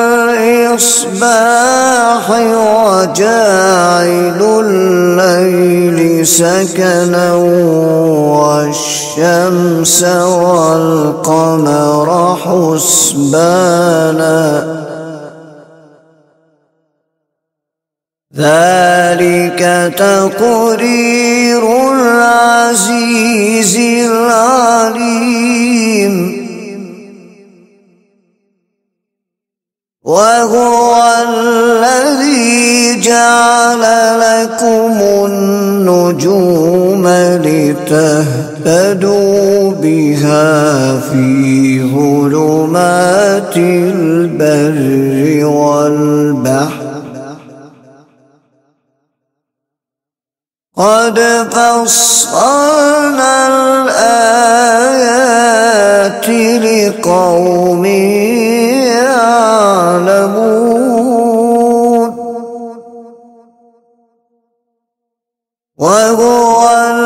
الإصباح وجاعل الليل سكنا والشمس والقمر حسبانا ذلك تقدير العزيز العليم وهو الذي جعل لكم النجوم لتهتدوا بها في ظلمات البر والبحر قد فصلنا الآيات لقوم يعلمون وهو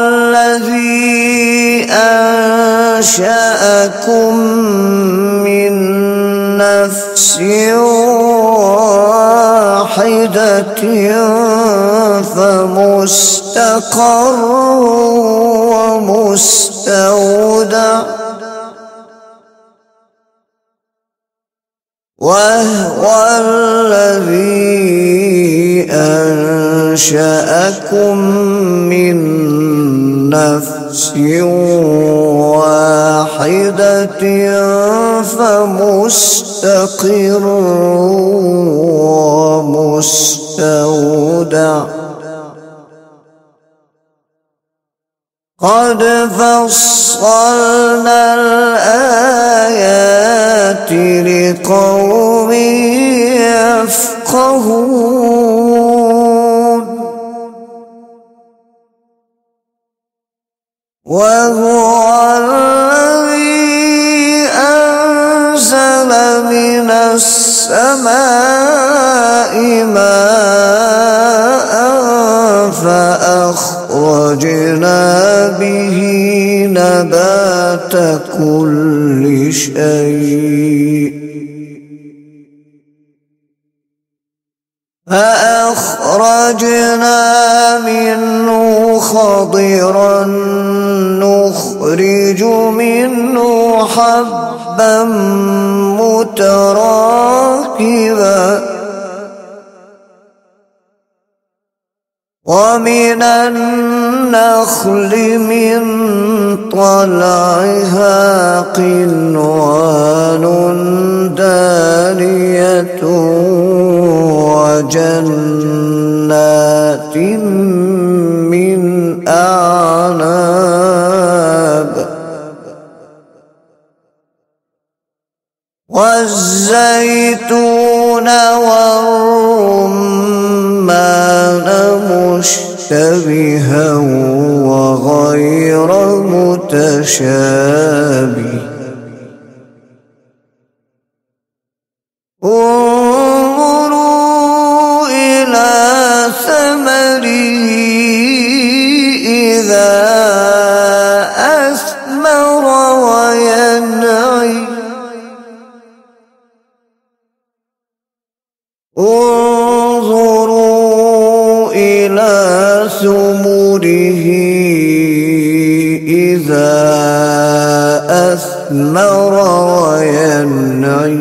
الذي أنشأكم من نفس واحدة فمستقر ومستودع وهو الذي أنشأكم من نفس واحدة فمستقر ومستودع قد فصلنا الآيات لقوم يفقهون وهو الذي أنزل من السماء ماء فأخرجنا به نبات كل شيء فأخرجنا منه خضرا نخرج منه حبا متراكبا ومن النخل من طلعها قنوان دانية وجنات من أعناب والزيتون والرمان مشتبها وغير متشابه إذا أثمر وينعي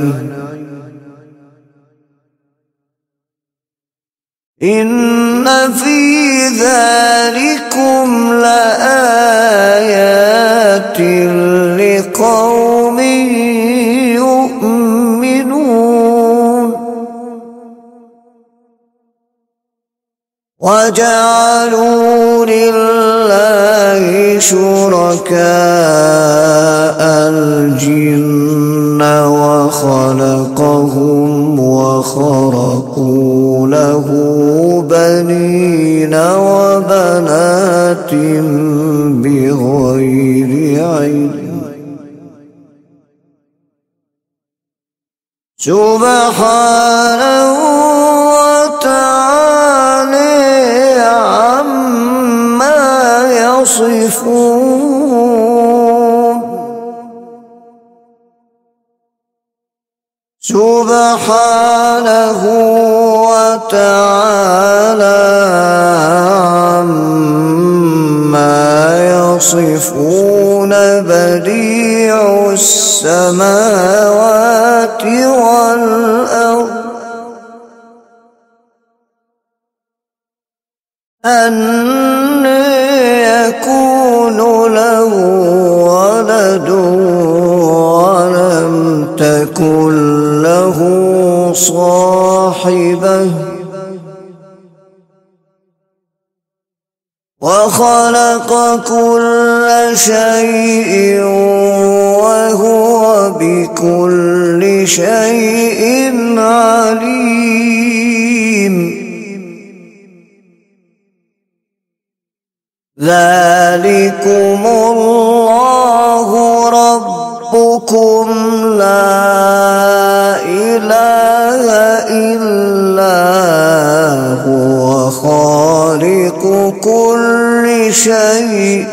إن في ذلكم لآيات لقوم يؤمنون وجعلوا لله شركاء الجن وخلقهم وخرقوا له بنين وبنات بغير علم سبحانه وتعالى عما يصفون سبحانه وتعالى عما يصفون بديع السماوات والأرض أن يكون له ولد ولم تكن له صاحبة وخلق كل شيء وهو بكل شيء عليم ذلكم الله ربكم لا إله إلا هو خالق كل شيء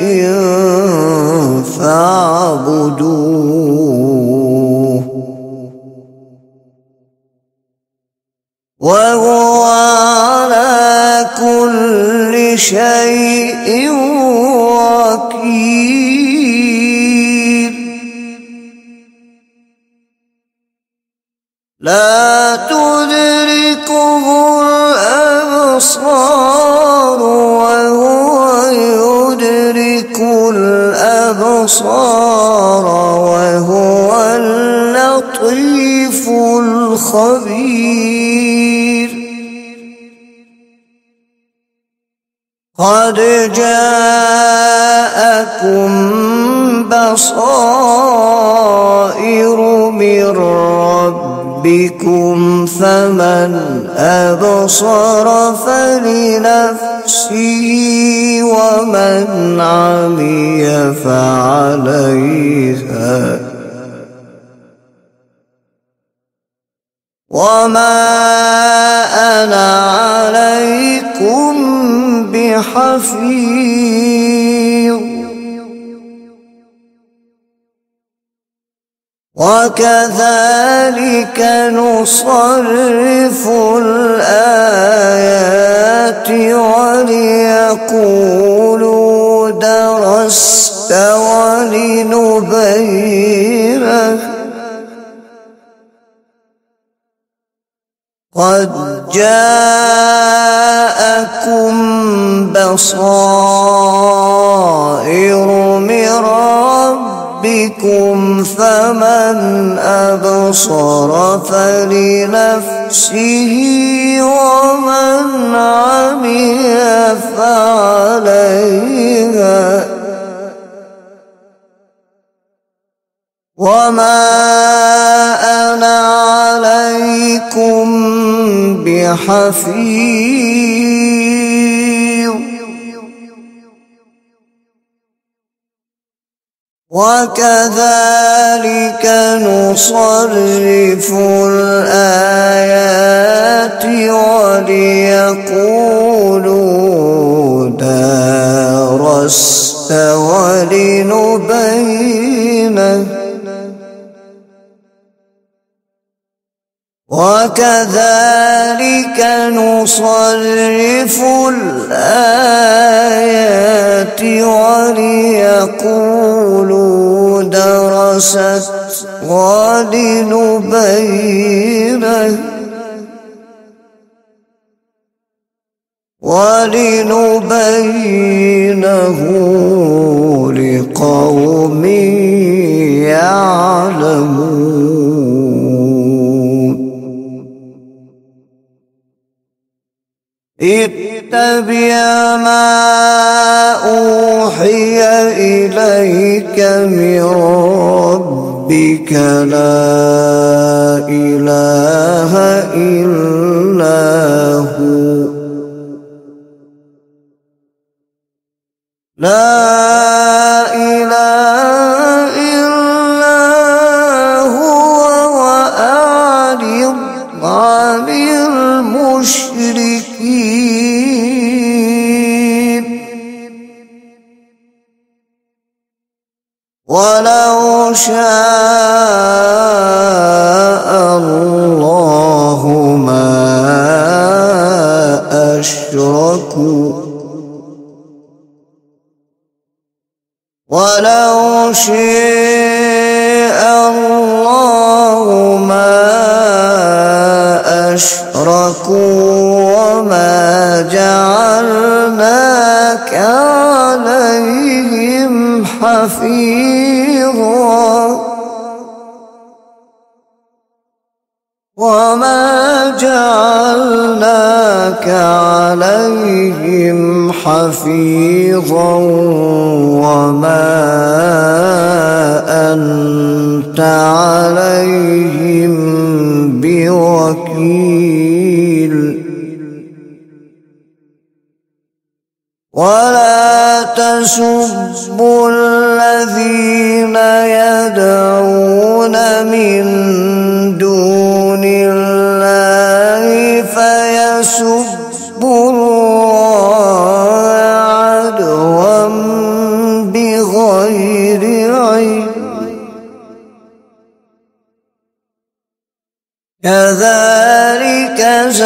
فاعبدوه وهو على كل شيء وكيل لا تدركه الأبصار وهو يدرك الأبصار وهو اللطيف الخبير قد جاءكم بصائر من ربكم فمن أبصر فلنفسه ومن عمي فعليها وما أنا عليكم بحفيظ وكذلك نصرف الآيات وليقولوا درست ولنبينه قد جاءكم بصائر من ربكم فمن أبصر فلنفسه ومن عمي فعليها وما أنا عليكم بحفيظ وكذلك نصرف الآيات وليقولوا درست ولنبينه وكذلك نصرف الآيات وليقولوا درست ولنبينه ولنبينه لقوم يعلمون اتبع ما أوحي إليك من ربك لا إله إلا هو لا إله إلا هو وأعرض عن المشركين ولو شاء الله ما أشركوا ولو شاء الله ما أشركوا وما جعلناك عليهم حفيظا وما جعلناك عليهم حفيظا وما أنت عليهم بوكيل ولا تسبوا الذين يدعون من دون الله فيسبوا الله عدوا بغير علم كذلك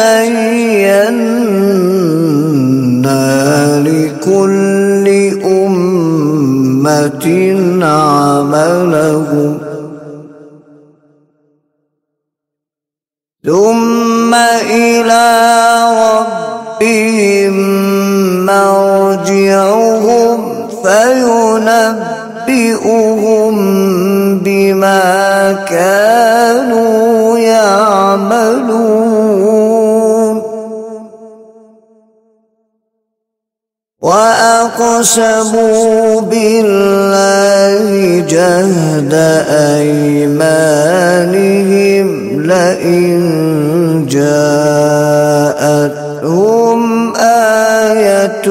زينا لكل أمة عملهم ثم إلى ربهم مرجعهم فينبئهم بما كانوا يعملون وأقسموا بالله جهد أيمانهم لئن جاءتهم آية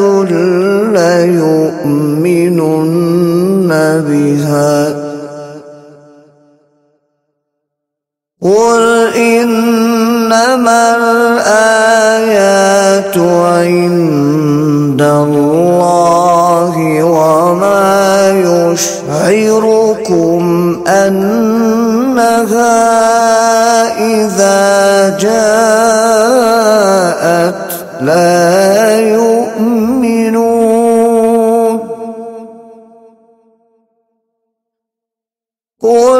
ليؤمنن بها قل إنما الآيات عند الله وما يشعركم أنها إذا جاءت لا يؤمنون قل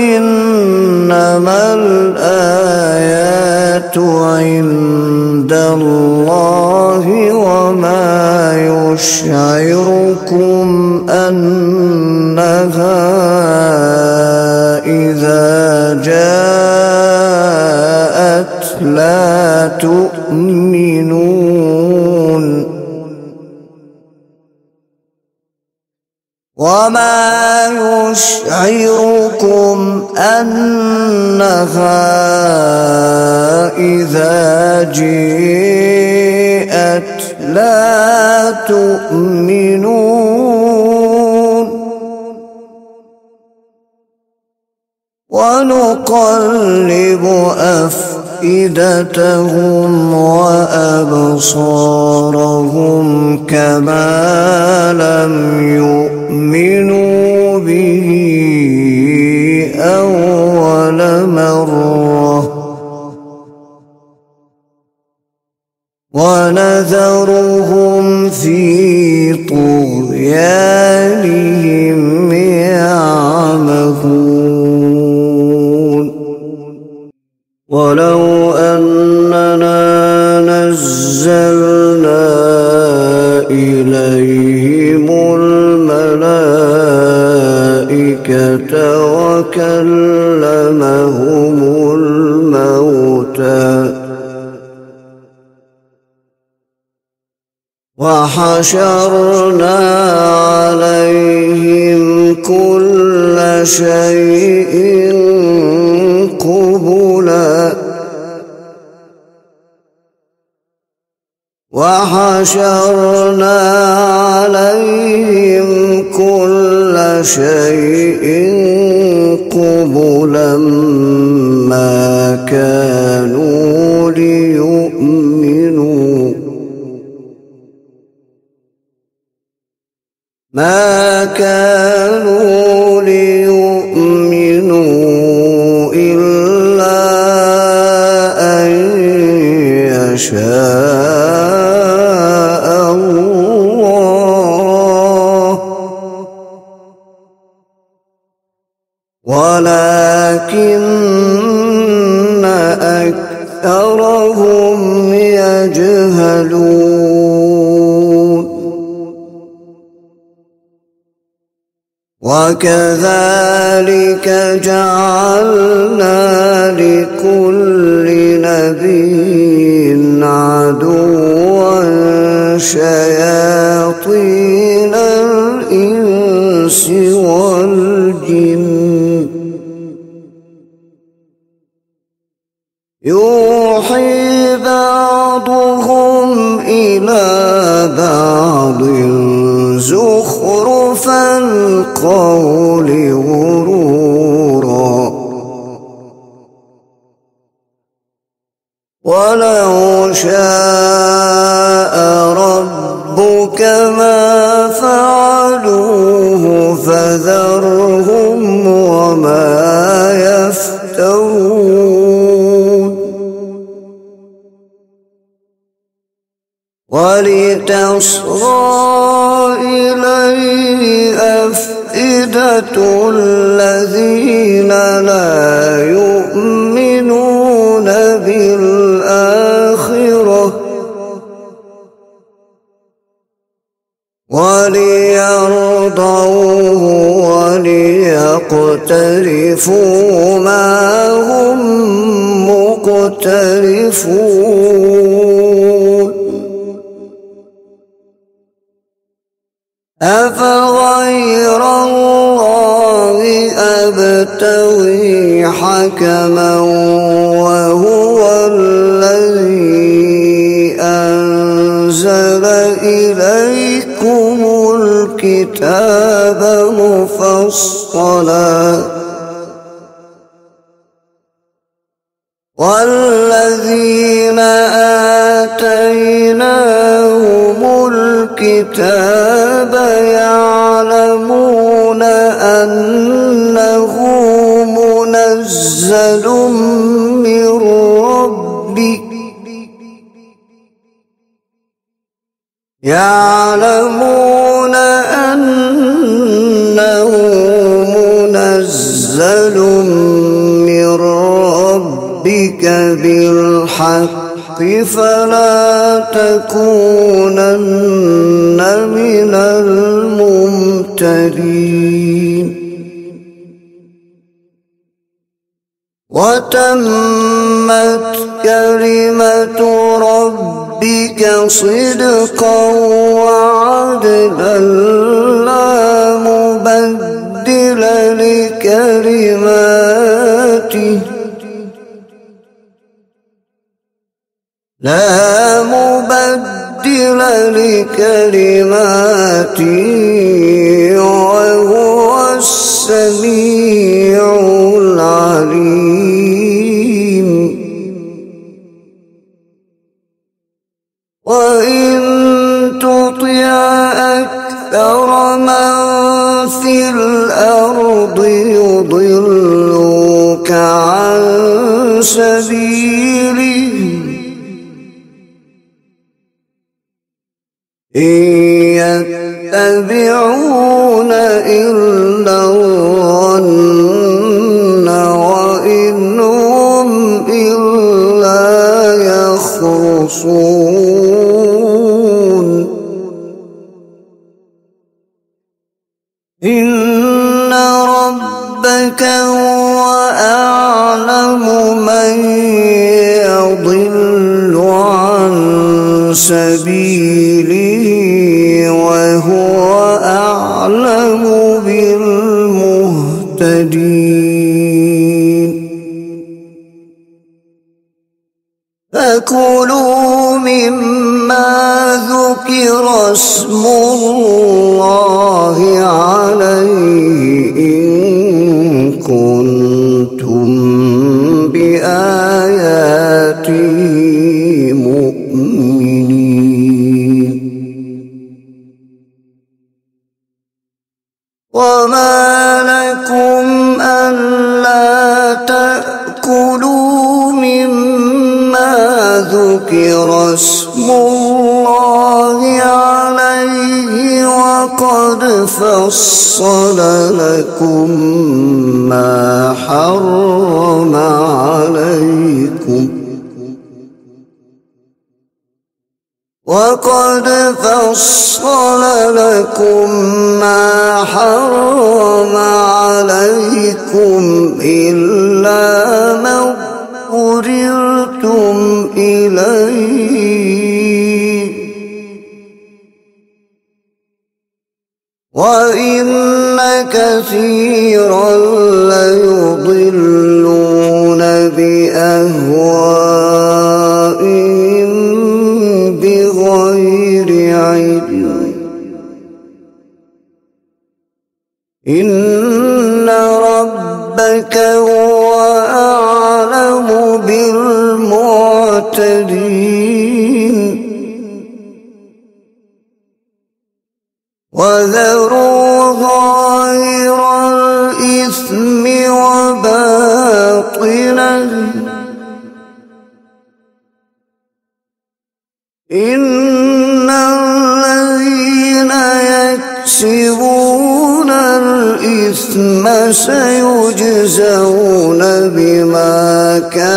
إنما الآيات عند الله وما يشعركم أنها إذا جاءت لا تؤمنون وما يشعركم أنها إذا جاءت لا تؤمنون ونقلب أفئدتهم وأبصارهم كما لم يؤمنوا به أول مرة ونذرهم في طغيانهم يعمهون ولو أننا نزلنا إليهم الملائكة وكلمهم الموتى وحشرنا عليهم كل شيء قبلا وحشرنا عليهم كل شيء قبلا ما كانوا ليؤمنوا ما كانوا ليؤمنوا إلا أن يشاء الله ولكن أكثرهم يجهلون وكذلك جعلنا لكل نبي عدوا شياطين الإنس والجن يوحي بعضهم إلى بعض زخرف القول غرورا ولو شاء ربك ما فعلوه فذرهم وما يفترون ولتصغى إليه أفئدة الذين لا يؤمنون بالآخرة وليرضوه وليقترفوا ما هم مقترفون أفغير الله أبتغي حكما وهو الذي أنزل إليكم الكتاب مفصلا والذين آتيناهم الكتاب يعلمون أنه منزل من ربك يعلمون أنه منزل من ربك بالحق فلا تكونن من الممترين وتمت كلمة ربك صدقا وعدلا لا مبدل لكلماته لا مبدل لكلماته وهو السميع العليم وإن تطع أكثر من في الأرض يضلوك عن سبيله إن يتبعون إلا الظن وإن هم إلا يخرصون إن ربك هو أعلم من يضل عن سبيله وهو أعلم بالمهتدين فكلوا مما ذكر اسم الله عليه إن كنتم بآياته مؤمنين وما لكم ألا تأكلوا مما ذكر اسم الله عليه وقد فصل لكم ما حرم عليكم وقد فصل لكم ما حرم عليكم إلا ما اضطررتم إليه وإن كثيرا ليضلون بأهوائهم بغير علم إن ربك هو أعلم بالمعتدين وذروا ظاهر الإثم وباطنه إن الذين يكسبون الإثم سيجزون بما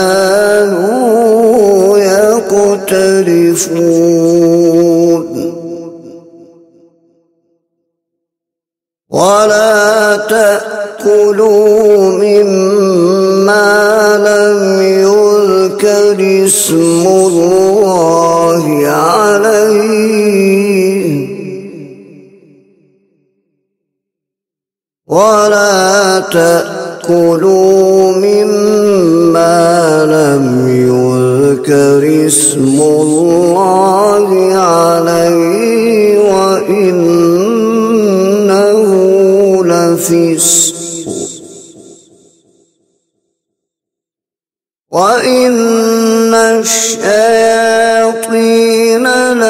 كانوا يقترفون ولا تأكلوا مما لم يذكر اسم الله عليه ولا تأكلوا مما لم يذكر اسم الله عليه وإنه لفسق وإن الشياطين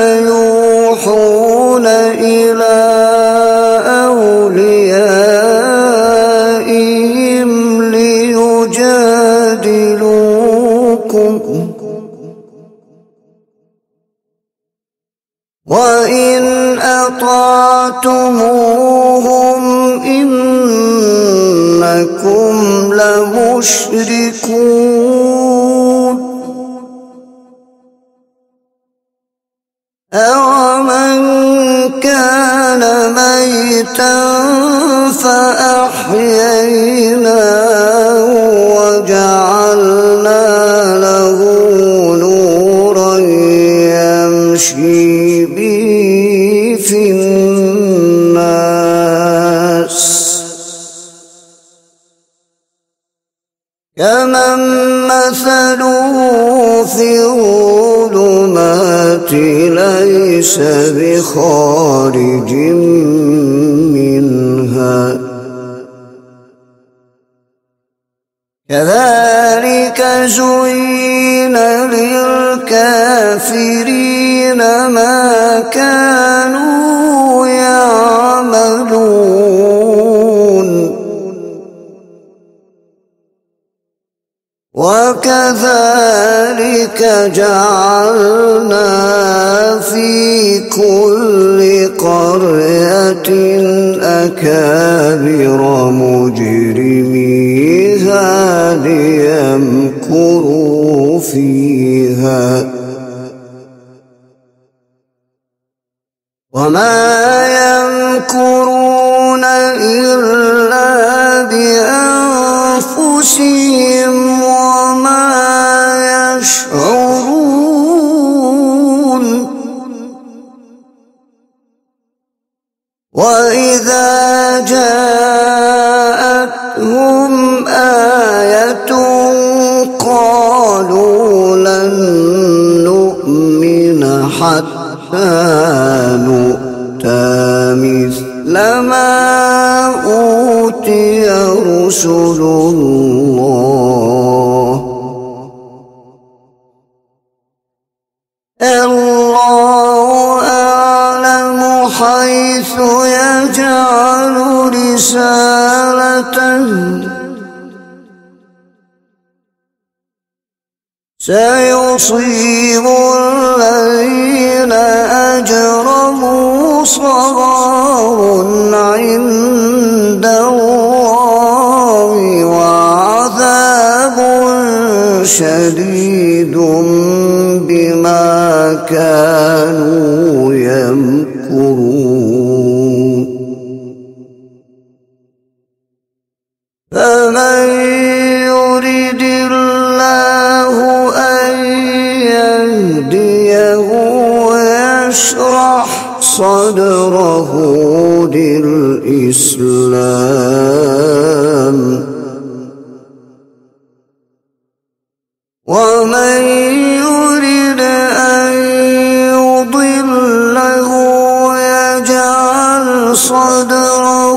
ليوحون إلى أوليائهم ليجادلوكم وإن أطعتموهم إنكم لمشركون أومن كان ميتا فأحييناه وجعلنا له نورا يمشي به في الناس كمن مثله في الظلمات ليس بخارج منها كذلك زين للكافرين ما كانوا يعملون وكذلك جعلنا في كل قرية أكابر مجرميها ليمكروا فيها وما يمكرون إلا بأنفسهم وما يشعرون. وإذا جاءتهم آية قالوا لن نؤمن حتى نؤتى مثل ما أوتي رسل الله الله أعلم حيث يجعل رسالته سيصيب الذين أجرموا صغار عند الله وعذاب شديد بما كانوا يمكرون. فمن يرد الله أن يهديه يشرح صدره للإسلام ومن يرد أن يضله يجعل صدره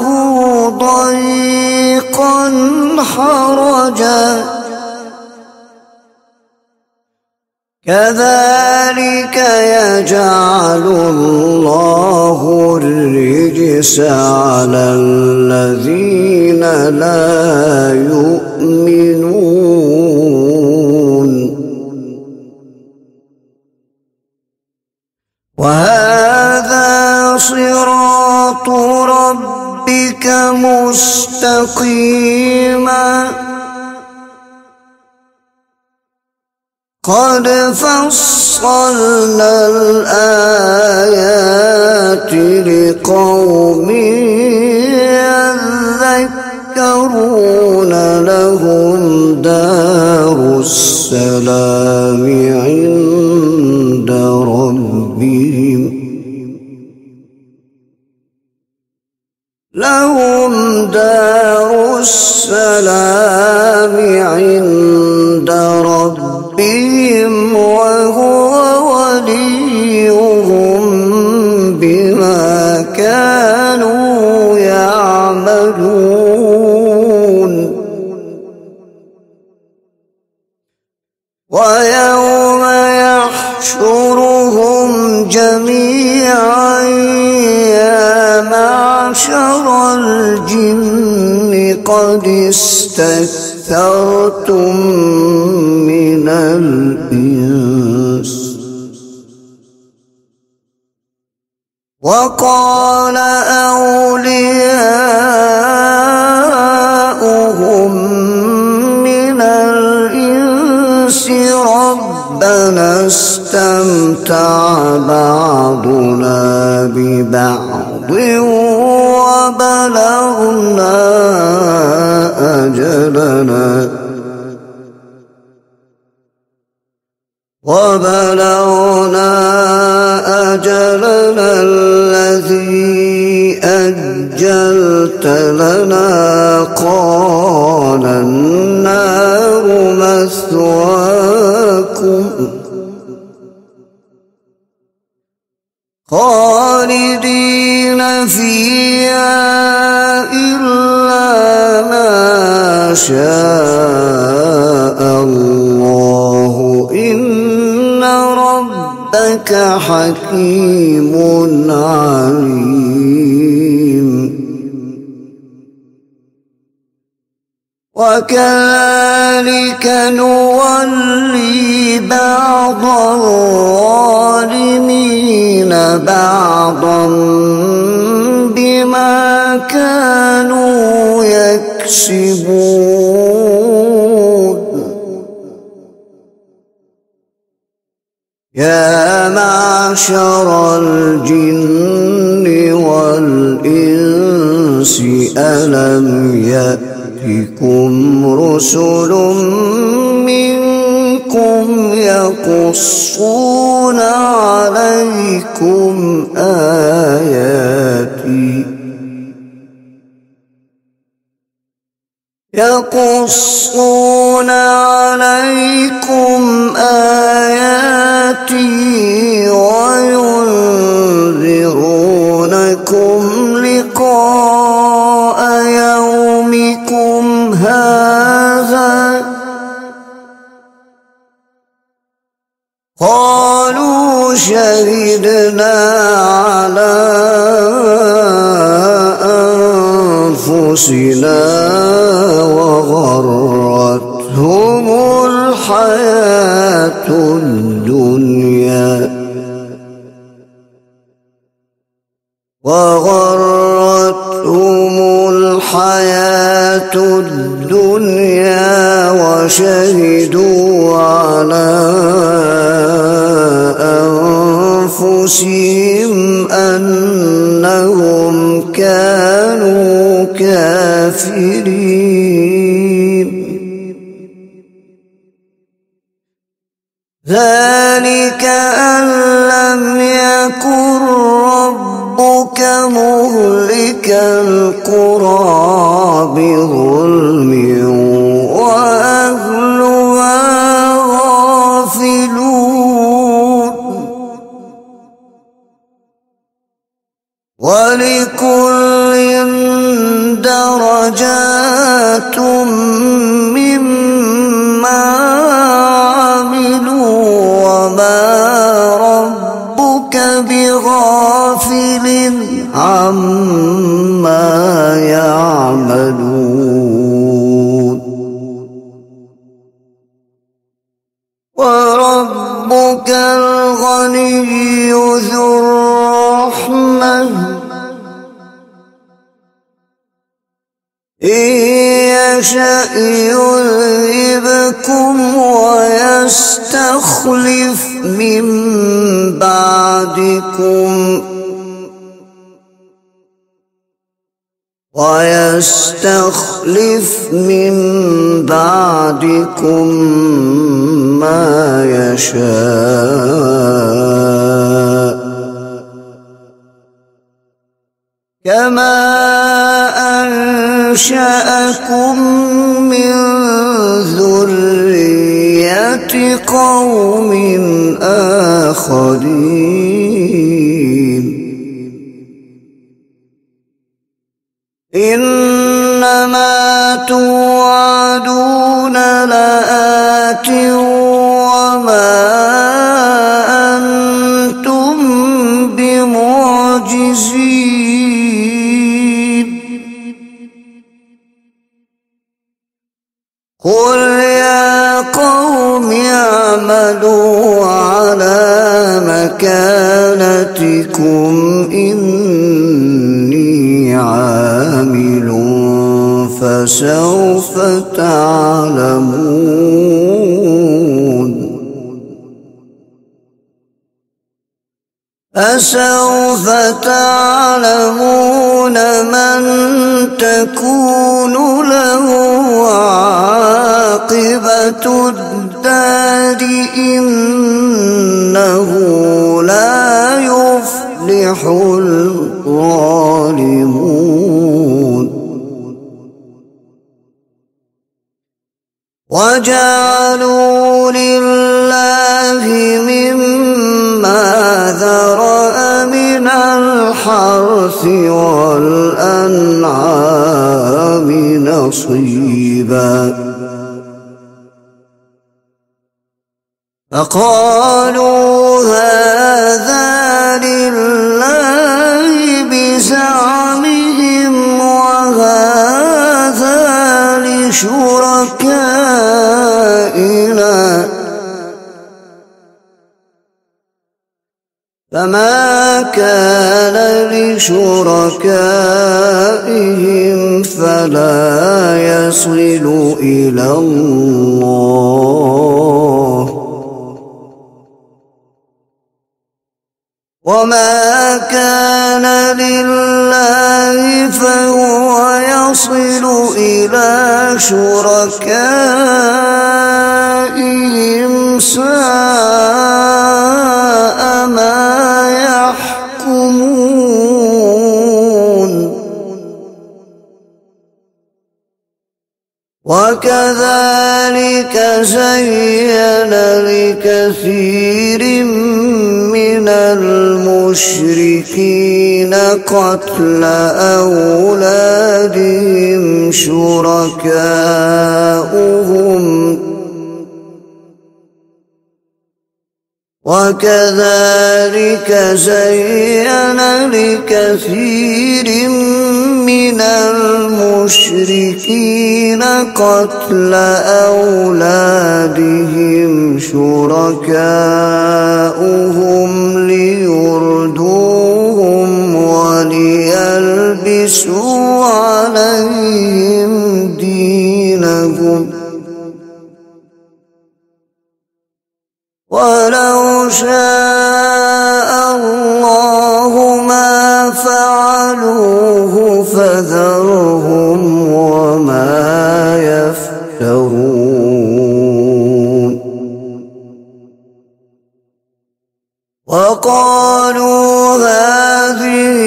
ضيقا حرجا كذلك يجعل الله الرجس على الذين لا يؤمنون. وهذا صراط ربك مستقيما قد فصلنا الآيات لقوم يذكرون لهم دار السلام عند ربهم لهم دار السلام عند ربهم وهو وليهم بما كانوا يعملون. ويوم يحشرهم جميعا يا معشر الجن قد استكثرتم من الإنس وقال أولياؤهم من الإنس ربنا استمتع بعضنا ببعض وبلغنا أجلنا وبلغنا أجلنا الذي أجلت لنا قال النار مثواكم خالدين فيها إلا ما شاء الله إن ربك حكيم عليم. وكذلك نولي بعض الظالمين بعضا بما كانوا يكسبون. يا معشر الجن والإنس ألم يأتكم رسل منكم يقصون عليكم آياتي يقصون عليكم آياتي وينذرونكم لقاء يومكم هذا قالوا شهدنا على أنفسنا وغرتهم الحياة الدنيا وغرتهم الحياة الدنيا وشهدوا على أنفسهم أنهم كانوا كافرين. ذلك أن لم يكن ربك مهلك القرى بظلم وأهلها غافلون. ولكل درجات مما عملوا وما ربك بغافل عما يعملون. وربك الغني ذو الرحمة إن يشأ يذهبكم ويستخلف من بعدكم ويستخلف من بعدكم ما يشاء كما أنشأكم من ذرية قوم آخرين. إنما توعدون لآت وما أنتم بمعجزين. قل يا قوم اعملوا على مكانتكم إني عامل فسوف تعلمون فسوف تعلمون من تكون له عاقبة الدار إنه لا يفلح الظالمون. وجعلوا لله مما ذرأ من الحرث والأنعام نصيبا فقالوا هذا لله بزعمهم وهذا لشركائنا فما كان لشركائهم فلا يصل إلى الله وما كان لله فهو يصل إلى شركائهم ساء ما يحكمون وكذلك زين لكثير من المشركين قتل أولادهم شركاؤهم وكذلك زين لكثير من المشركين قتل أولادهم شركاؤهم ليردوهم وليلبسوا عليهم دينهم ولو شاء الله ما فعلوه فذرهم وما يفترون وقالوا هذه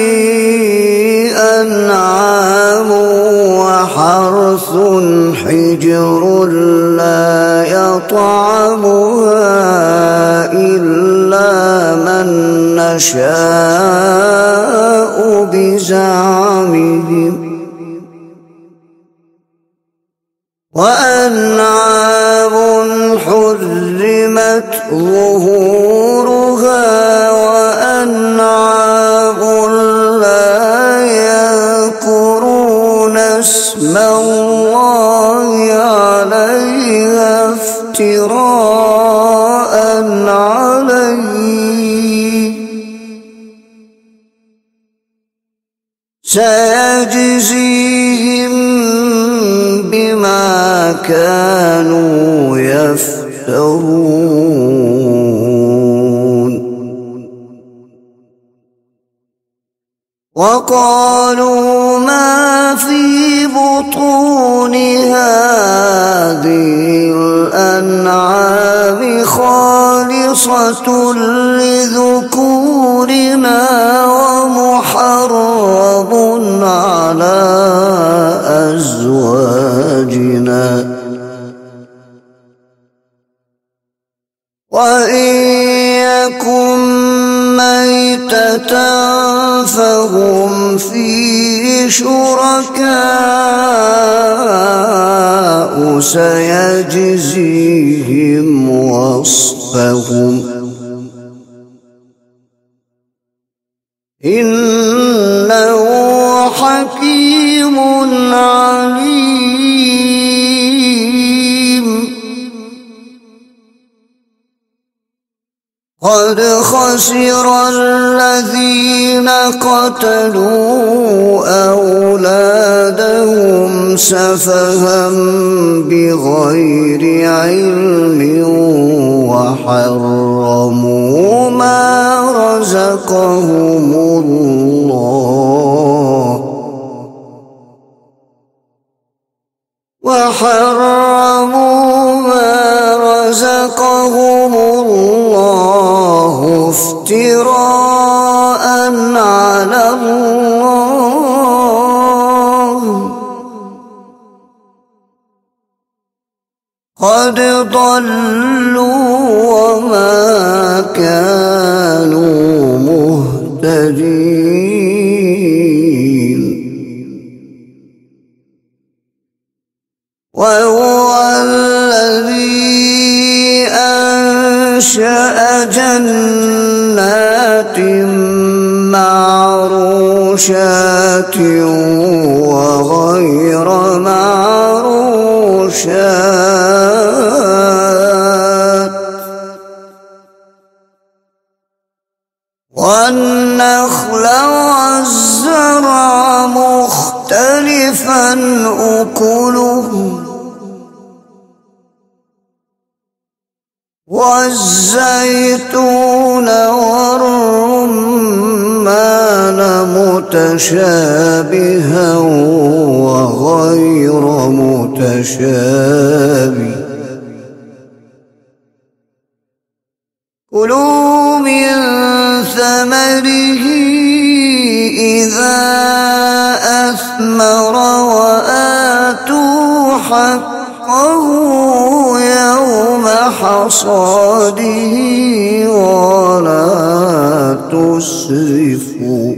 أنعام وحرث حجر لا يطعمها إلا من نشاء بزعمهم وأنعام حرمت ظهورها وأنعام لا يذكرون اسم الله عليها افتراء عليه سيجزيهم بما كانوا يفترون وقالوا ما في بطون هذه الأنعام خالصة لذكورنا ومحرم على أزواجنا وإن يكن ميتة فهم فيه شركاء سيجزيهم وصفهم إنه حكيم عليم قد خسر الذين قتلوا أولادهم سفها بغير علم وحرموا ما رزقهم الله وحرموا ما رزقهم الله افتراء على الله قد ضلوا وما كانوا مهتدين وهو الذي أنشأ جنات معروشة معروشات وغير معروشات والنخل والزرع مختلفا أكله والزيتون والرمان متشابها وغير متشابه كلوا من ثمره إذا أثمر وآتوا حقه يوم حصاده ولا تسرفوا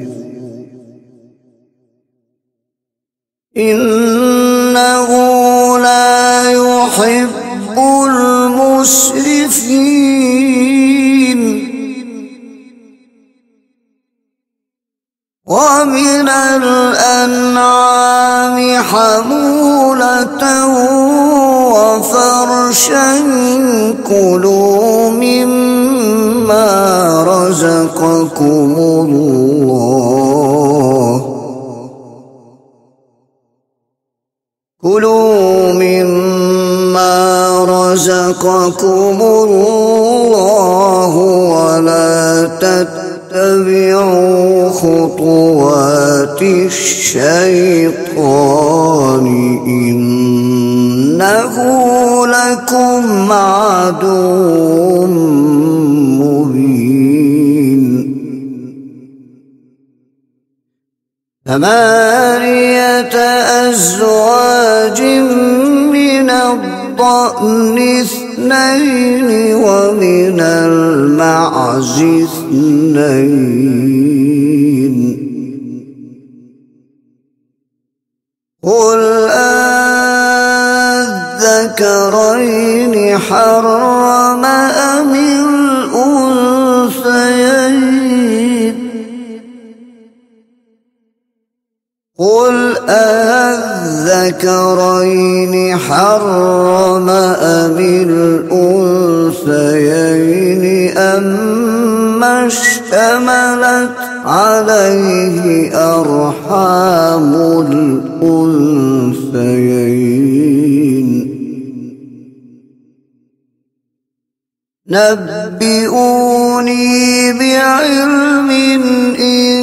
إنه لا يحب المسرفين ومن الأنعام حمولة وفرشا كلوا مما رزقكم الله كلوا مما رزقكم الله ولا تتبعوا خطوات الشيطان إنه لكم عدو مبين ثمانية أزواج من الضأن اثنين ومن المعز اثنين قل أذكرين حرم أم الأنثيين قل أذكرين حرم أم الأنثيين أما اشتملت عليه أرحام الأنثيين نبئوني بعلم إن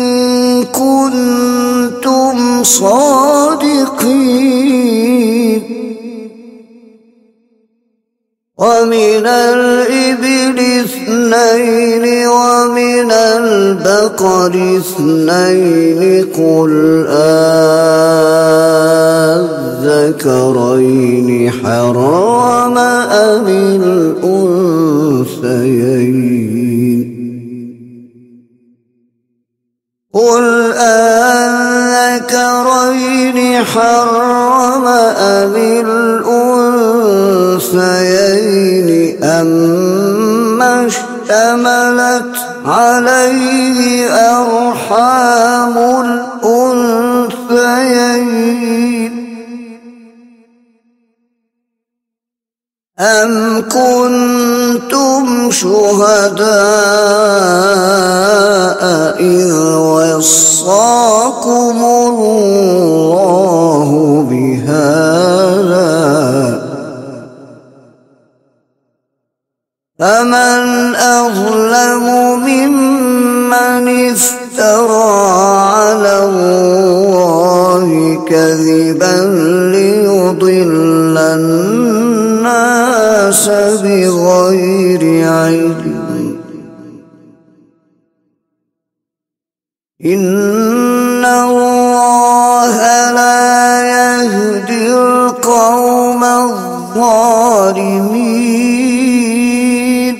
كنتم صادقين ومن الإبل اثنين ومن البقر اثنين قل أذكرين حرم أم الأنثيين قل أذكرين حرم أم الأنثيين أما اشتملت عليه أرحام الأنثيين أم كنتم شهداء إذ وصاكم الله بهذا فمن أظلم ممن افترى على الله كذبا ليضل الناس بغير علم إن الله لا يهدي القوم الظالمين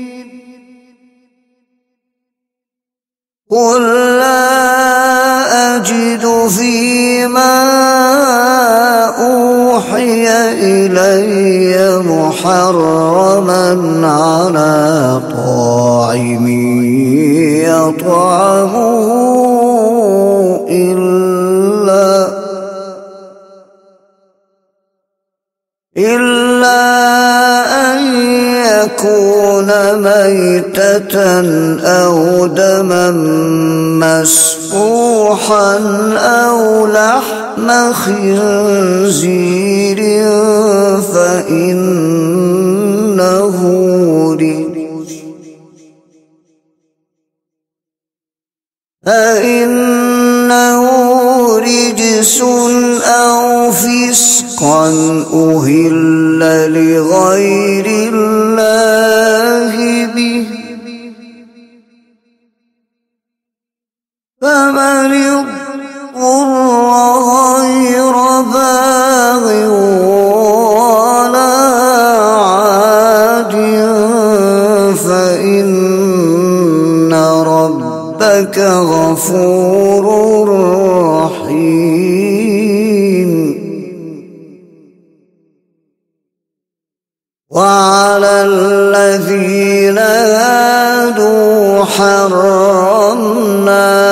قل لا أجد فيما أوحي إلي محرما على طاعم يطعمه إلا إلا أن يكون ميتة أو دما مسفوحا أو لحم خنزير فإنه رجس فإنه رجس أو فسقا أهل لغير الله به فمن اضطر غير باغ ولا عاد فإن ربك غفور رحيم. وعلى الذين هادوا حرمنا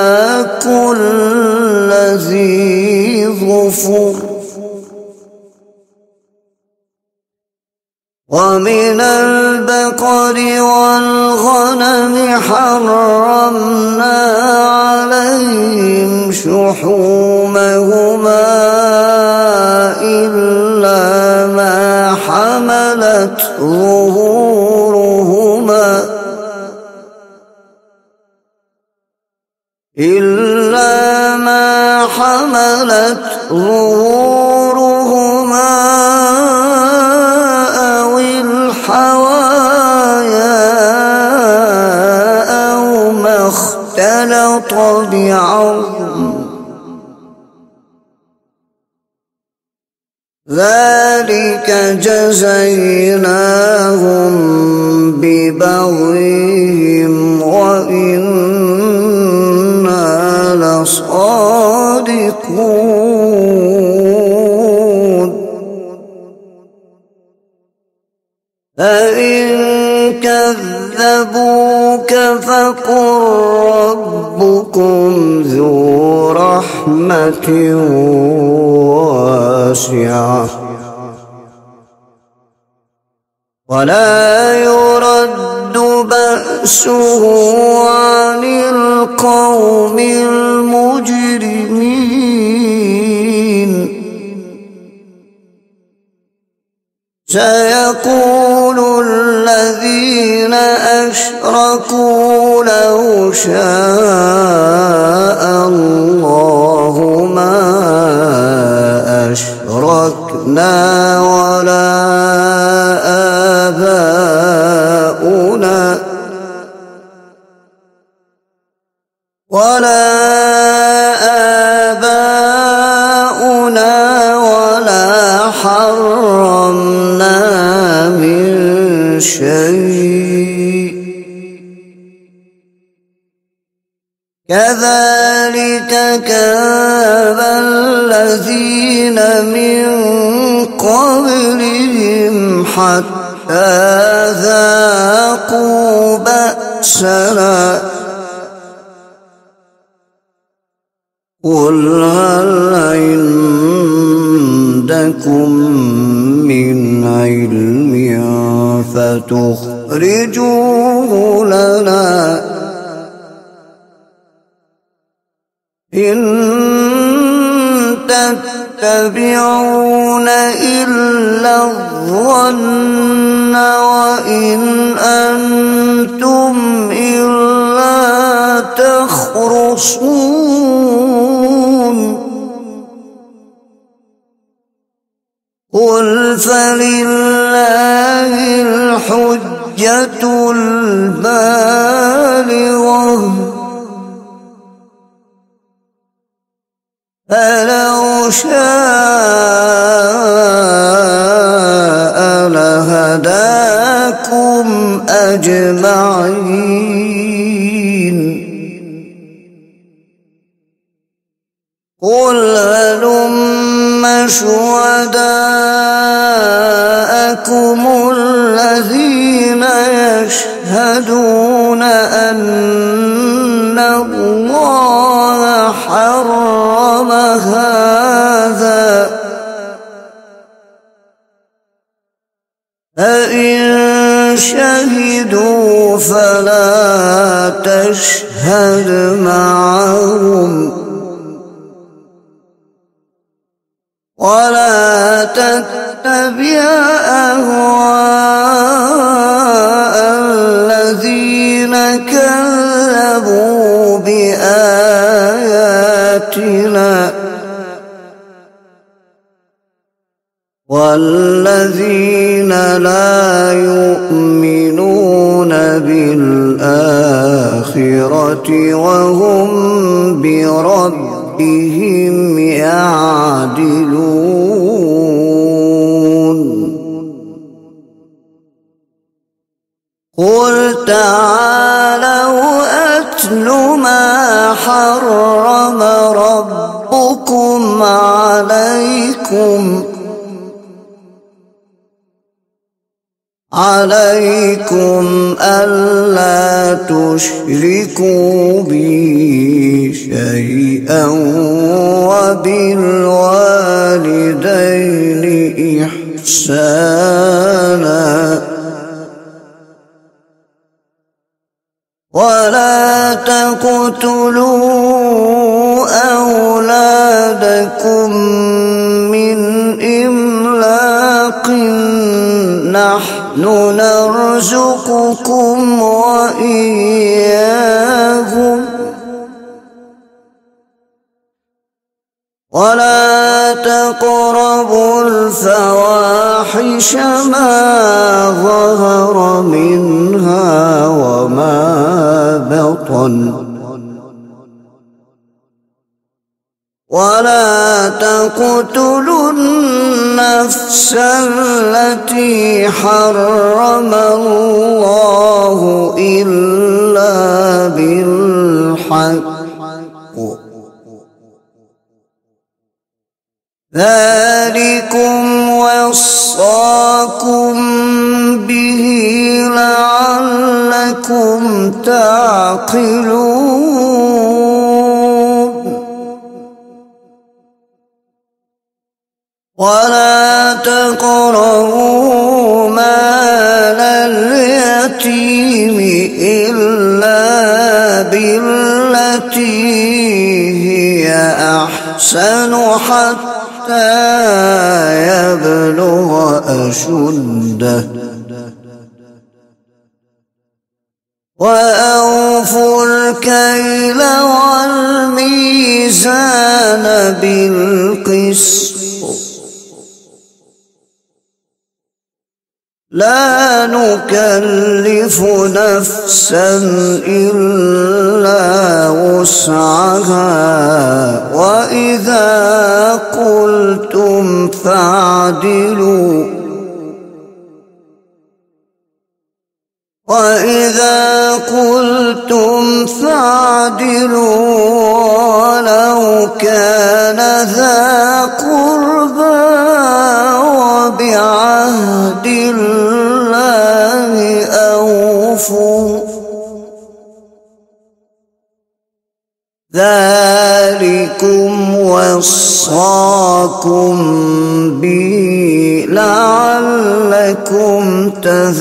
كل ذي ظفر ومن البقر والغنم حرمنا عليهم شحومهما إلا ما حملت ظهورهما إلا ما حملت ظهورهما أو الحوايا أو ما اختلط بعظم ذلك جزيناهم ببغيهم وإنا لصادقون. فإن كذبوك فقل ربكم ذو رحمة واسعة ولا يرد بأسه عن القوم المجرمين. سيقول الذين أشركوا لو شاء الله ما أشركنا ولا آباؤنا ولا آباؤنا ولا حرمنا من شيء كذلك كذب الذين من قبلهم حتى ذاقوا بأسنا قل هل عندكم من علم فتخرجوه لنا إن تتبعون إلا الظن وإن أنتم إلا تخرصون قل فلله الحجة البالغة فلو شاء لهداكم أجمعين. قل هلم شهداءكم الذين يشهدون أن الله هذا فإن شهدوا فلا تشهد معهم ولا تتبع أهواء الذين كذبوا بآياتنا والذين لا يؤمنون بالآخرة وهم بربهم يعدلون. قل تعالوا أتل ما حرم ربكم عليكم عليكم ألا تشركوا بي شيئا وبالوالدين إحسانا ولا تقتلوا أولادكم من إملاق نحن نرزقكم وإياهم ولا تقربوا الفواحش ما ظهر منها وما بطن ولا تقتلوا النفس التي حرم الله إلا بالحق ذلكم وصاكم به لعلكم تعقلون. ولا تقربوا مال اليتيم إلا بالتي هي أحسن حتى يبلغ أشده وأوفوا الكيل والميزان بالقسط لا نكلف نفسا إلا وسعها وإذا قلتم فاعدلوا وإذا قلتم فاعدلوا ولو كان ذا قربى وبعهد الله أوفوا ذلكم وصاكم به لعلكم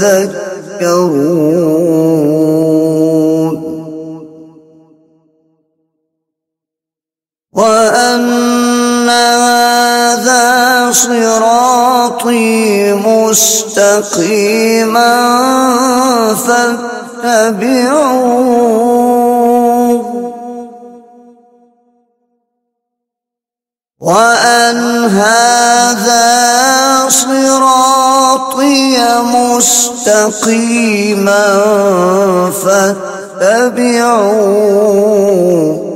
تذكرون. وأن هذا صراطي مستقيما فاتبعوه وأن هذا صراطي مستقيما فاتبعوه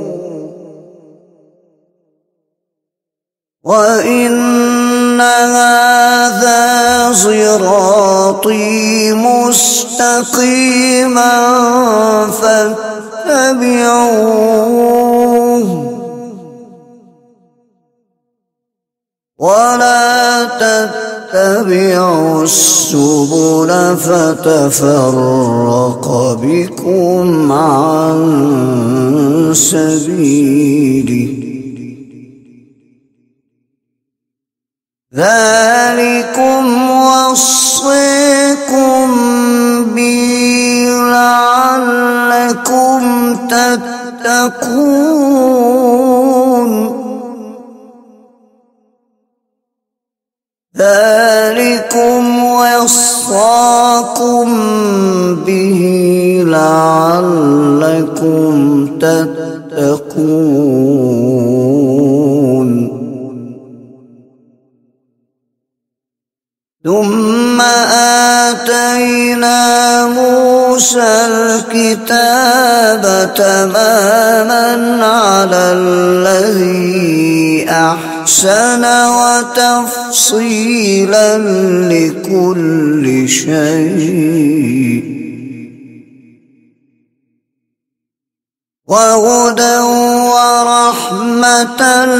وإن هذا صراطي مستقيما فاتبعوه ولا تتبعوا السبل فتفرق بكم عن سبيله ذلكم وصيكم به لعلكم تتقون ذلكم وصاكم به لعلكم تتقون ثم آتينا موسى الكتاب تماما على الذي أحسن وتفصيلا لكل شيء وهدى ورحمة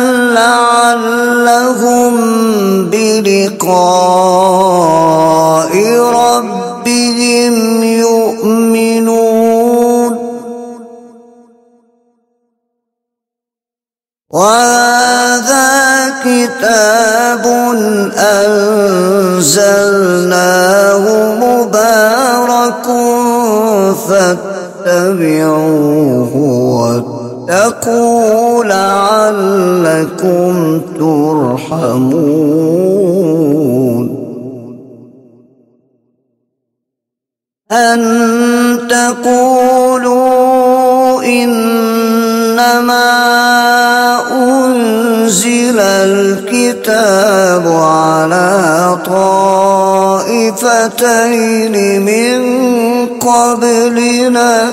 لعلهم بلقاء ربهم يؤمنون وهذا كتاب أنزلناه مبارك فاتبعوه واتقوا لعلكم ترحمون أن تقولوا إنما أنزل الكتاب على طائفتين من قبلنا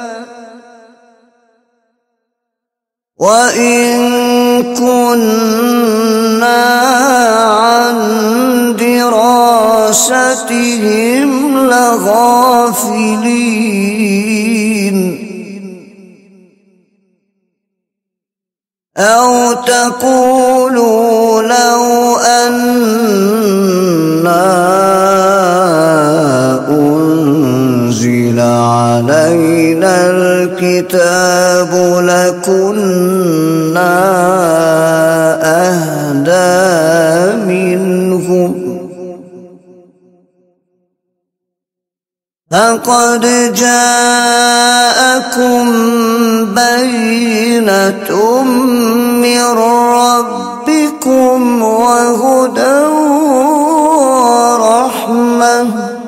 وإن كنا عن دراستهم لغافلين أو تقولوا لو أنا أنزل علينا الكتاب لكنا أهدى منهم فقد جاءكم بينة من ربكم وهدى ورحمة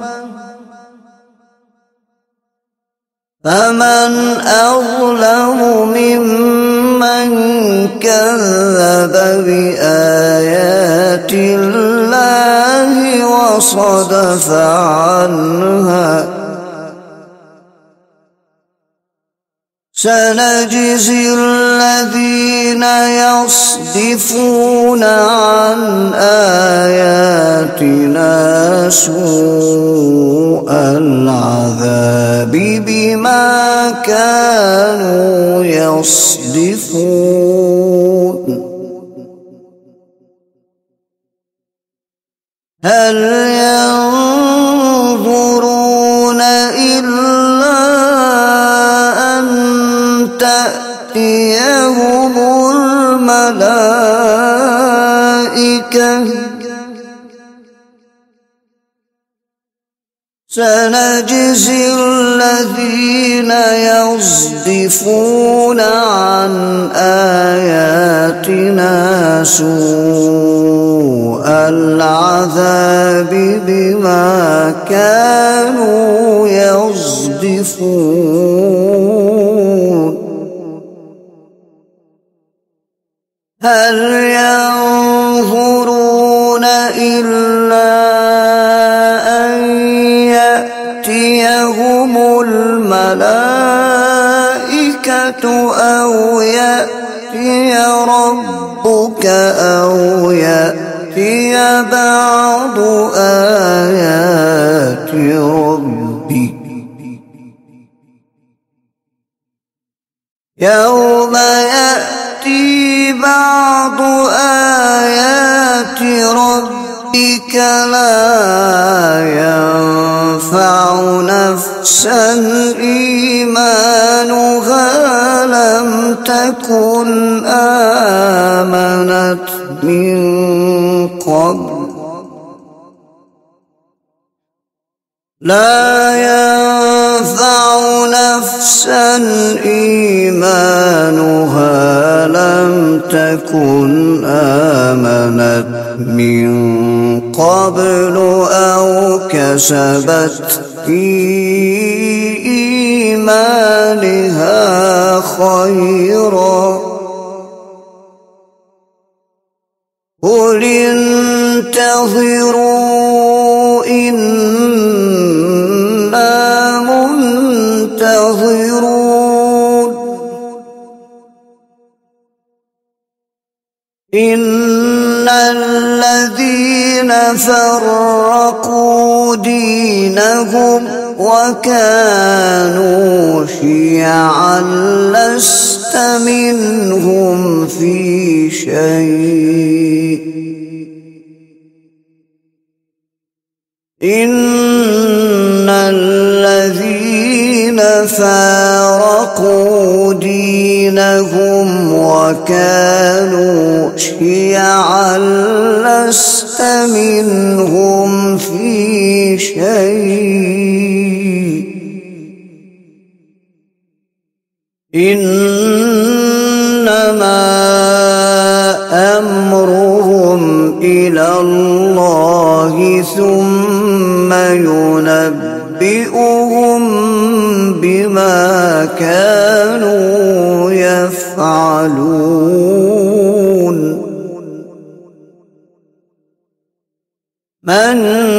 فمن أظلم ممن كذب بآيات الله وصدف عنها سنجزي الذين يصدفون عن آياتنا سوء العذاب بما كانوا يصدفون هل ينظرون إلا أن تأتيهم الملائكة سنجزي الذين يصدفون عن آياتنا سوء العذاب بما كانوا يصدفون هل ينظرون إلا أن يأتيهم الملائكة أو يأتي ربك أو يأتي بعض آيات ربك يوم يأتي بعض آيات ربك لا ينفع نفسا إيمانها لم تكن آمنت من قبل لا ينفع نفسا إيمانها لم تكن آمنت من قبل أو كسبت في إيمانها خيرا قل انتظروا إنا منتظرون إن الذين فرقوا دينهم وكانوا شيعا لست منهم في شيء إن الذين فارقوا دينهم وكانوا شيعا لست منهم في شيء إنما أمرهم إلى الله ثم ينبئهم بما كانوا يفعلون من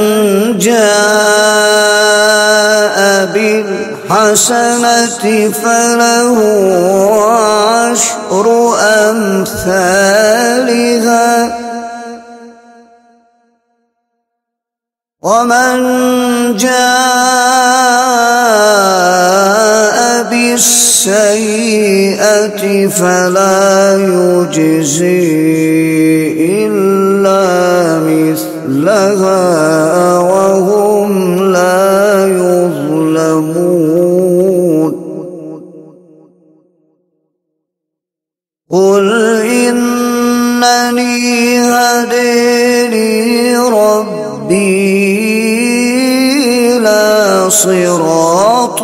جاء بالحسنة فله عشر أمثالها ومن جاء بالسيئة فلا يجزي إلا مثلها وهم لا يظلمون قل إنني هداني ربي إلى صراط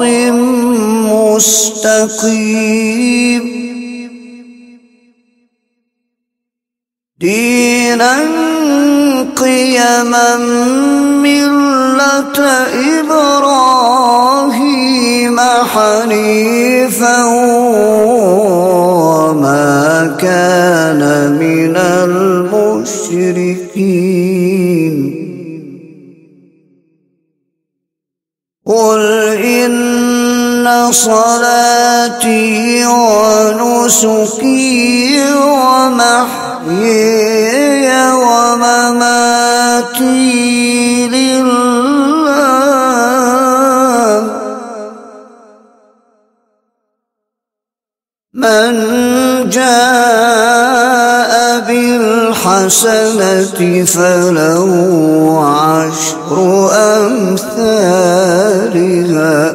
مستقيم دينا قيما ملة إبراهيم حنيفا وما كان من المشركين قل إن صلاتي ونسكي ومحياي ومماتي لله من جاء بالحسنة فله عشر أمثالها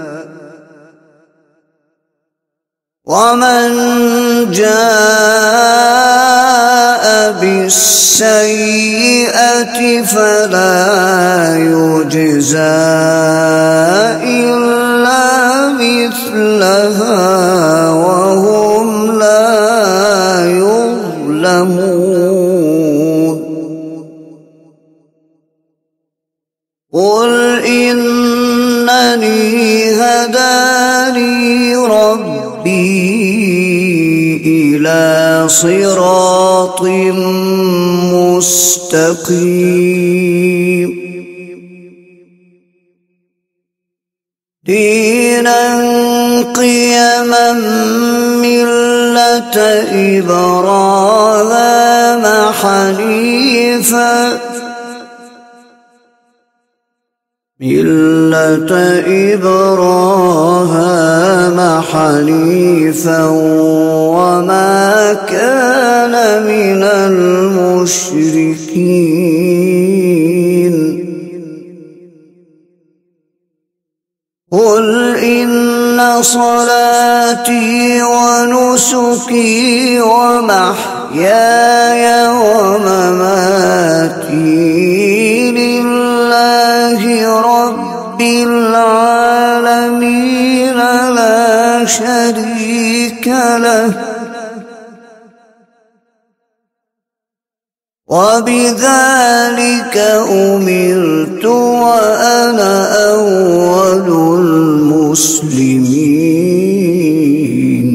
ومن جاء بالسيئة فلا يجزى إلا مثلها وهم لا يظلمون قل إنني هداني ربي إلى صراط مستقيم دينا قيما ملة إبراهيم حنيفا ملة إبراهيم حنيفا وما كان من المشركين قل إن صلاتي ونسكي ومحياي ومحياي ومماتي لله رب العالمين لا شريك له، وبذلك أمرت وأنا أول المسلمين.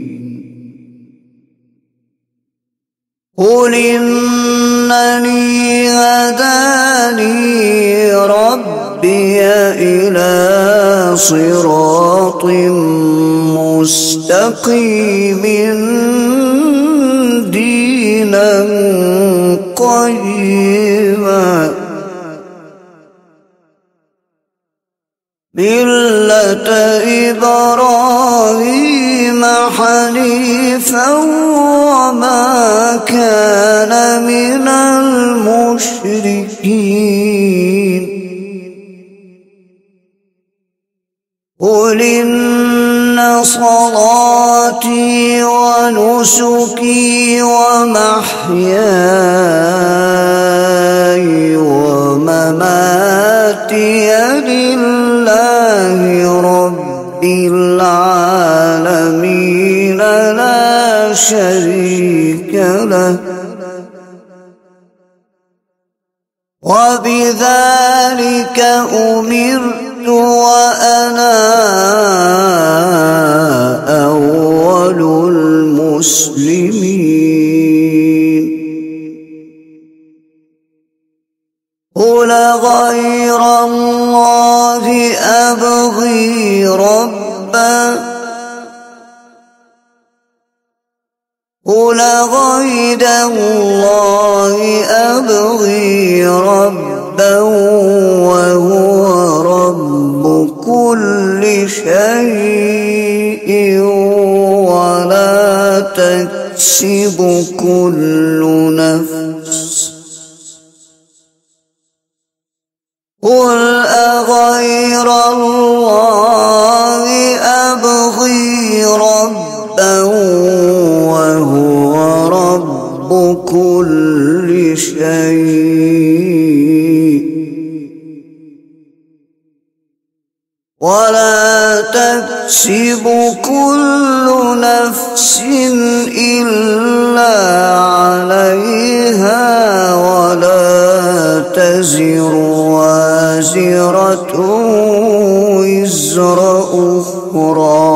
قل إنني هداني ربي إلى صراط مستقيم دينا قيما ملة إبراهيم حنيفا وما كان من المشركين. قل إن صلاتي ونسكي ومحياي ومماتي لله رب العالمين لا شريك له، وبذلك أمرت وأنا أول المسلمين. قل غير الله أبغي ربا قل غير الله أبغي ربا وهو رب كل شيء ولا تكسب كل نفس. قل أغير الله أبغي ربا وهو رب كل شيء ولا تكسب كل نفس إلا عليها ولا تزر وازرة وزر أخرى،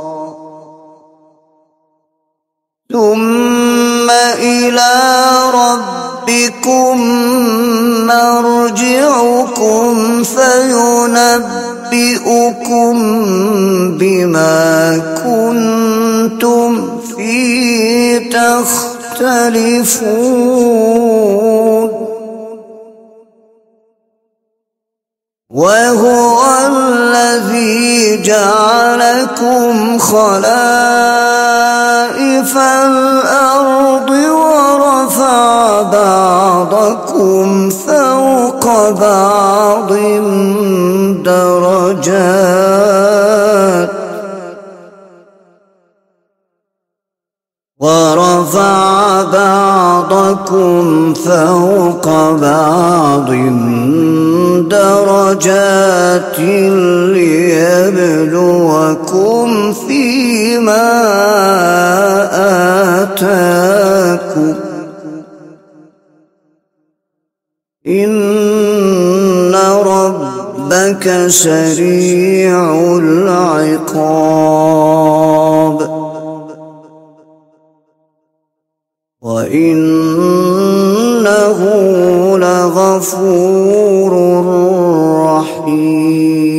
ثم إلى ربكم مرجعكم فينبئكم بما كنتم فيه تختلفون. وهو الذي جعلكم خلائف الأرض ورفع بعضكم فوق بعض درجات ورفع بعضكم فوق بعض درجات ليبلوكم فيما آتاكم إن ربك سريع العقاب وإنه لغفور رحيم.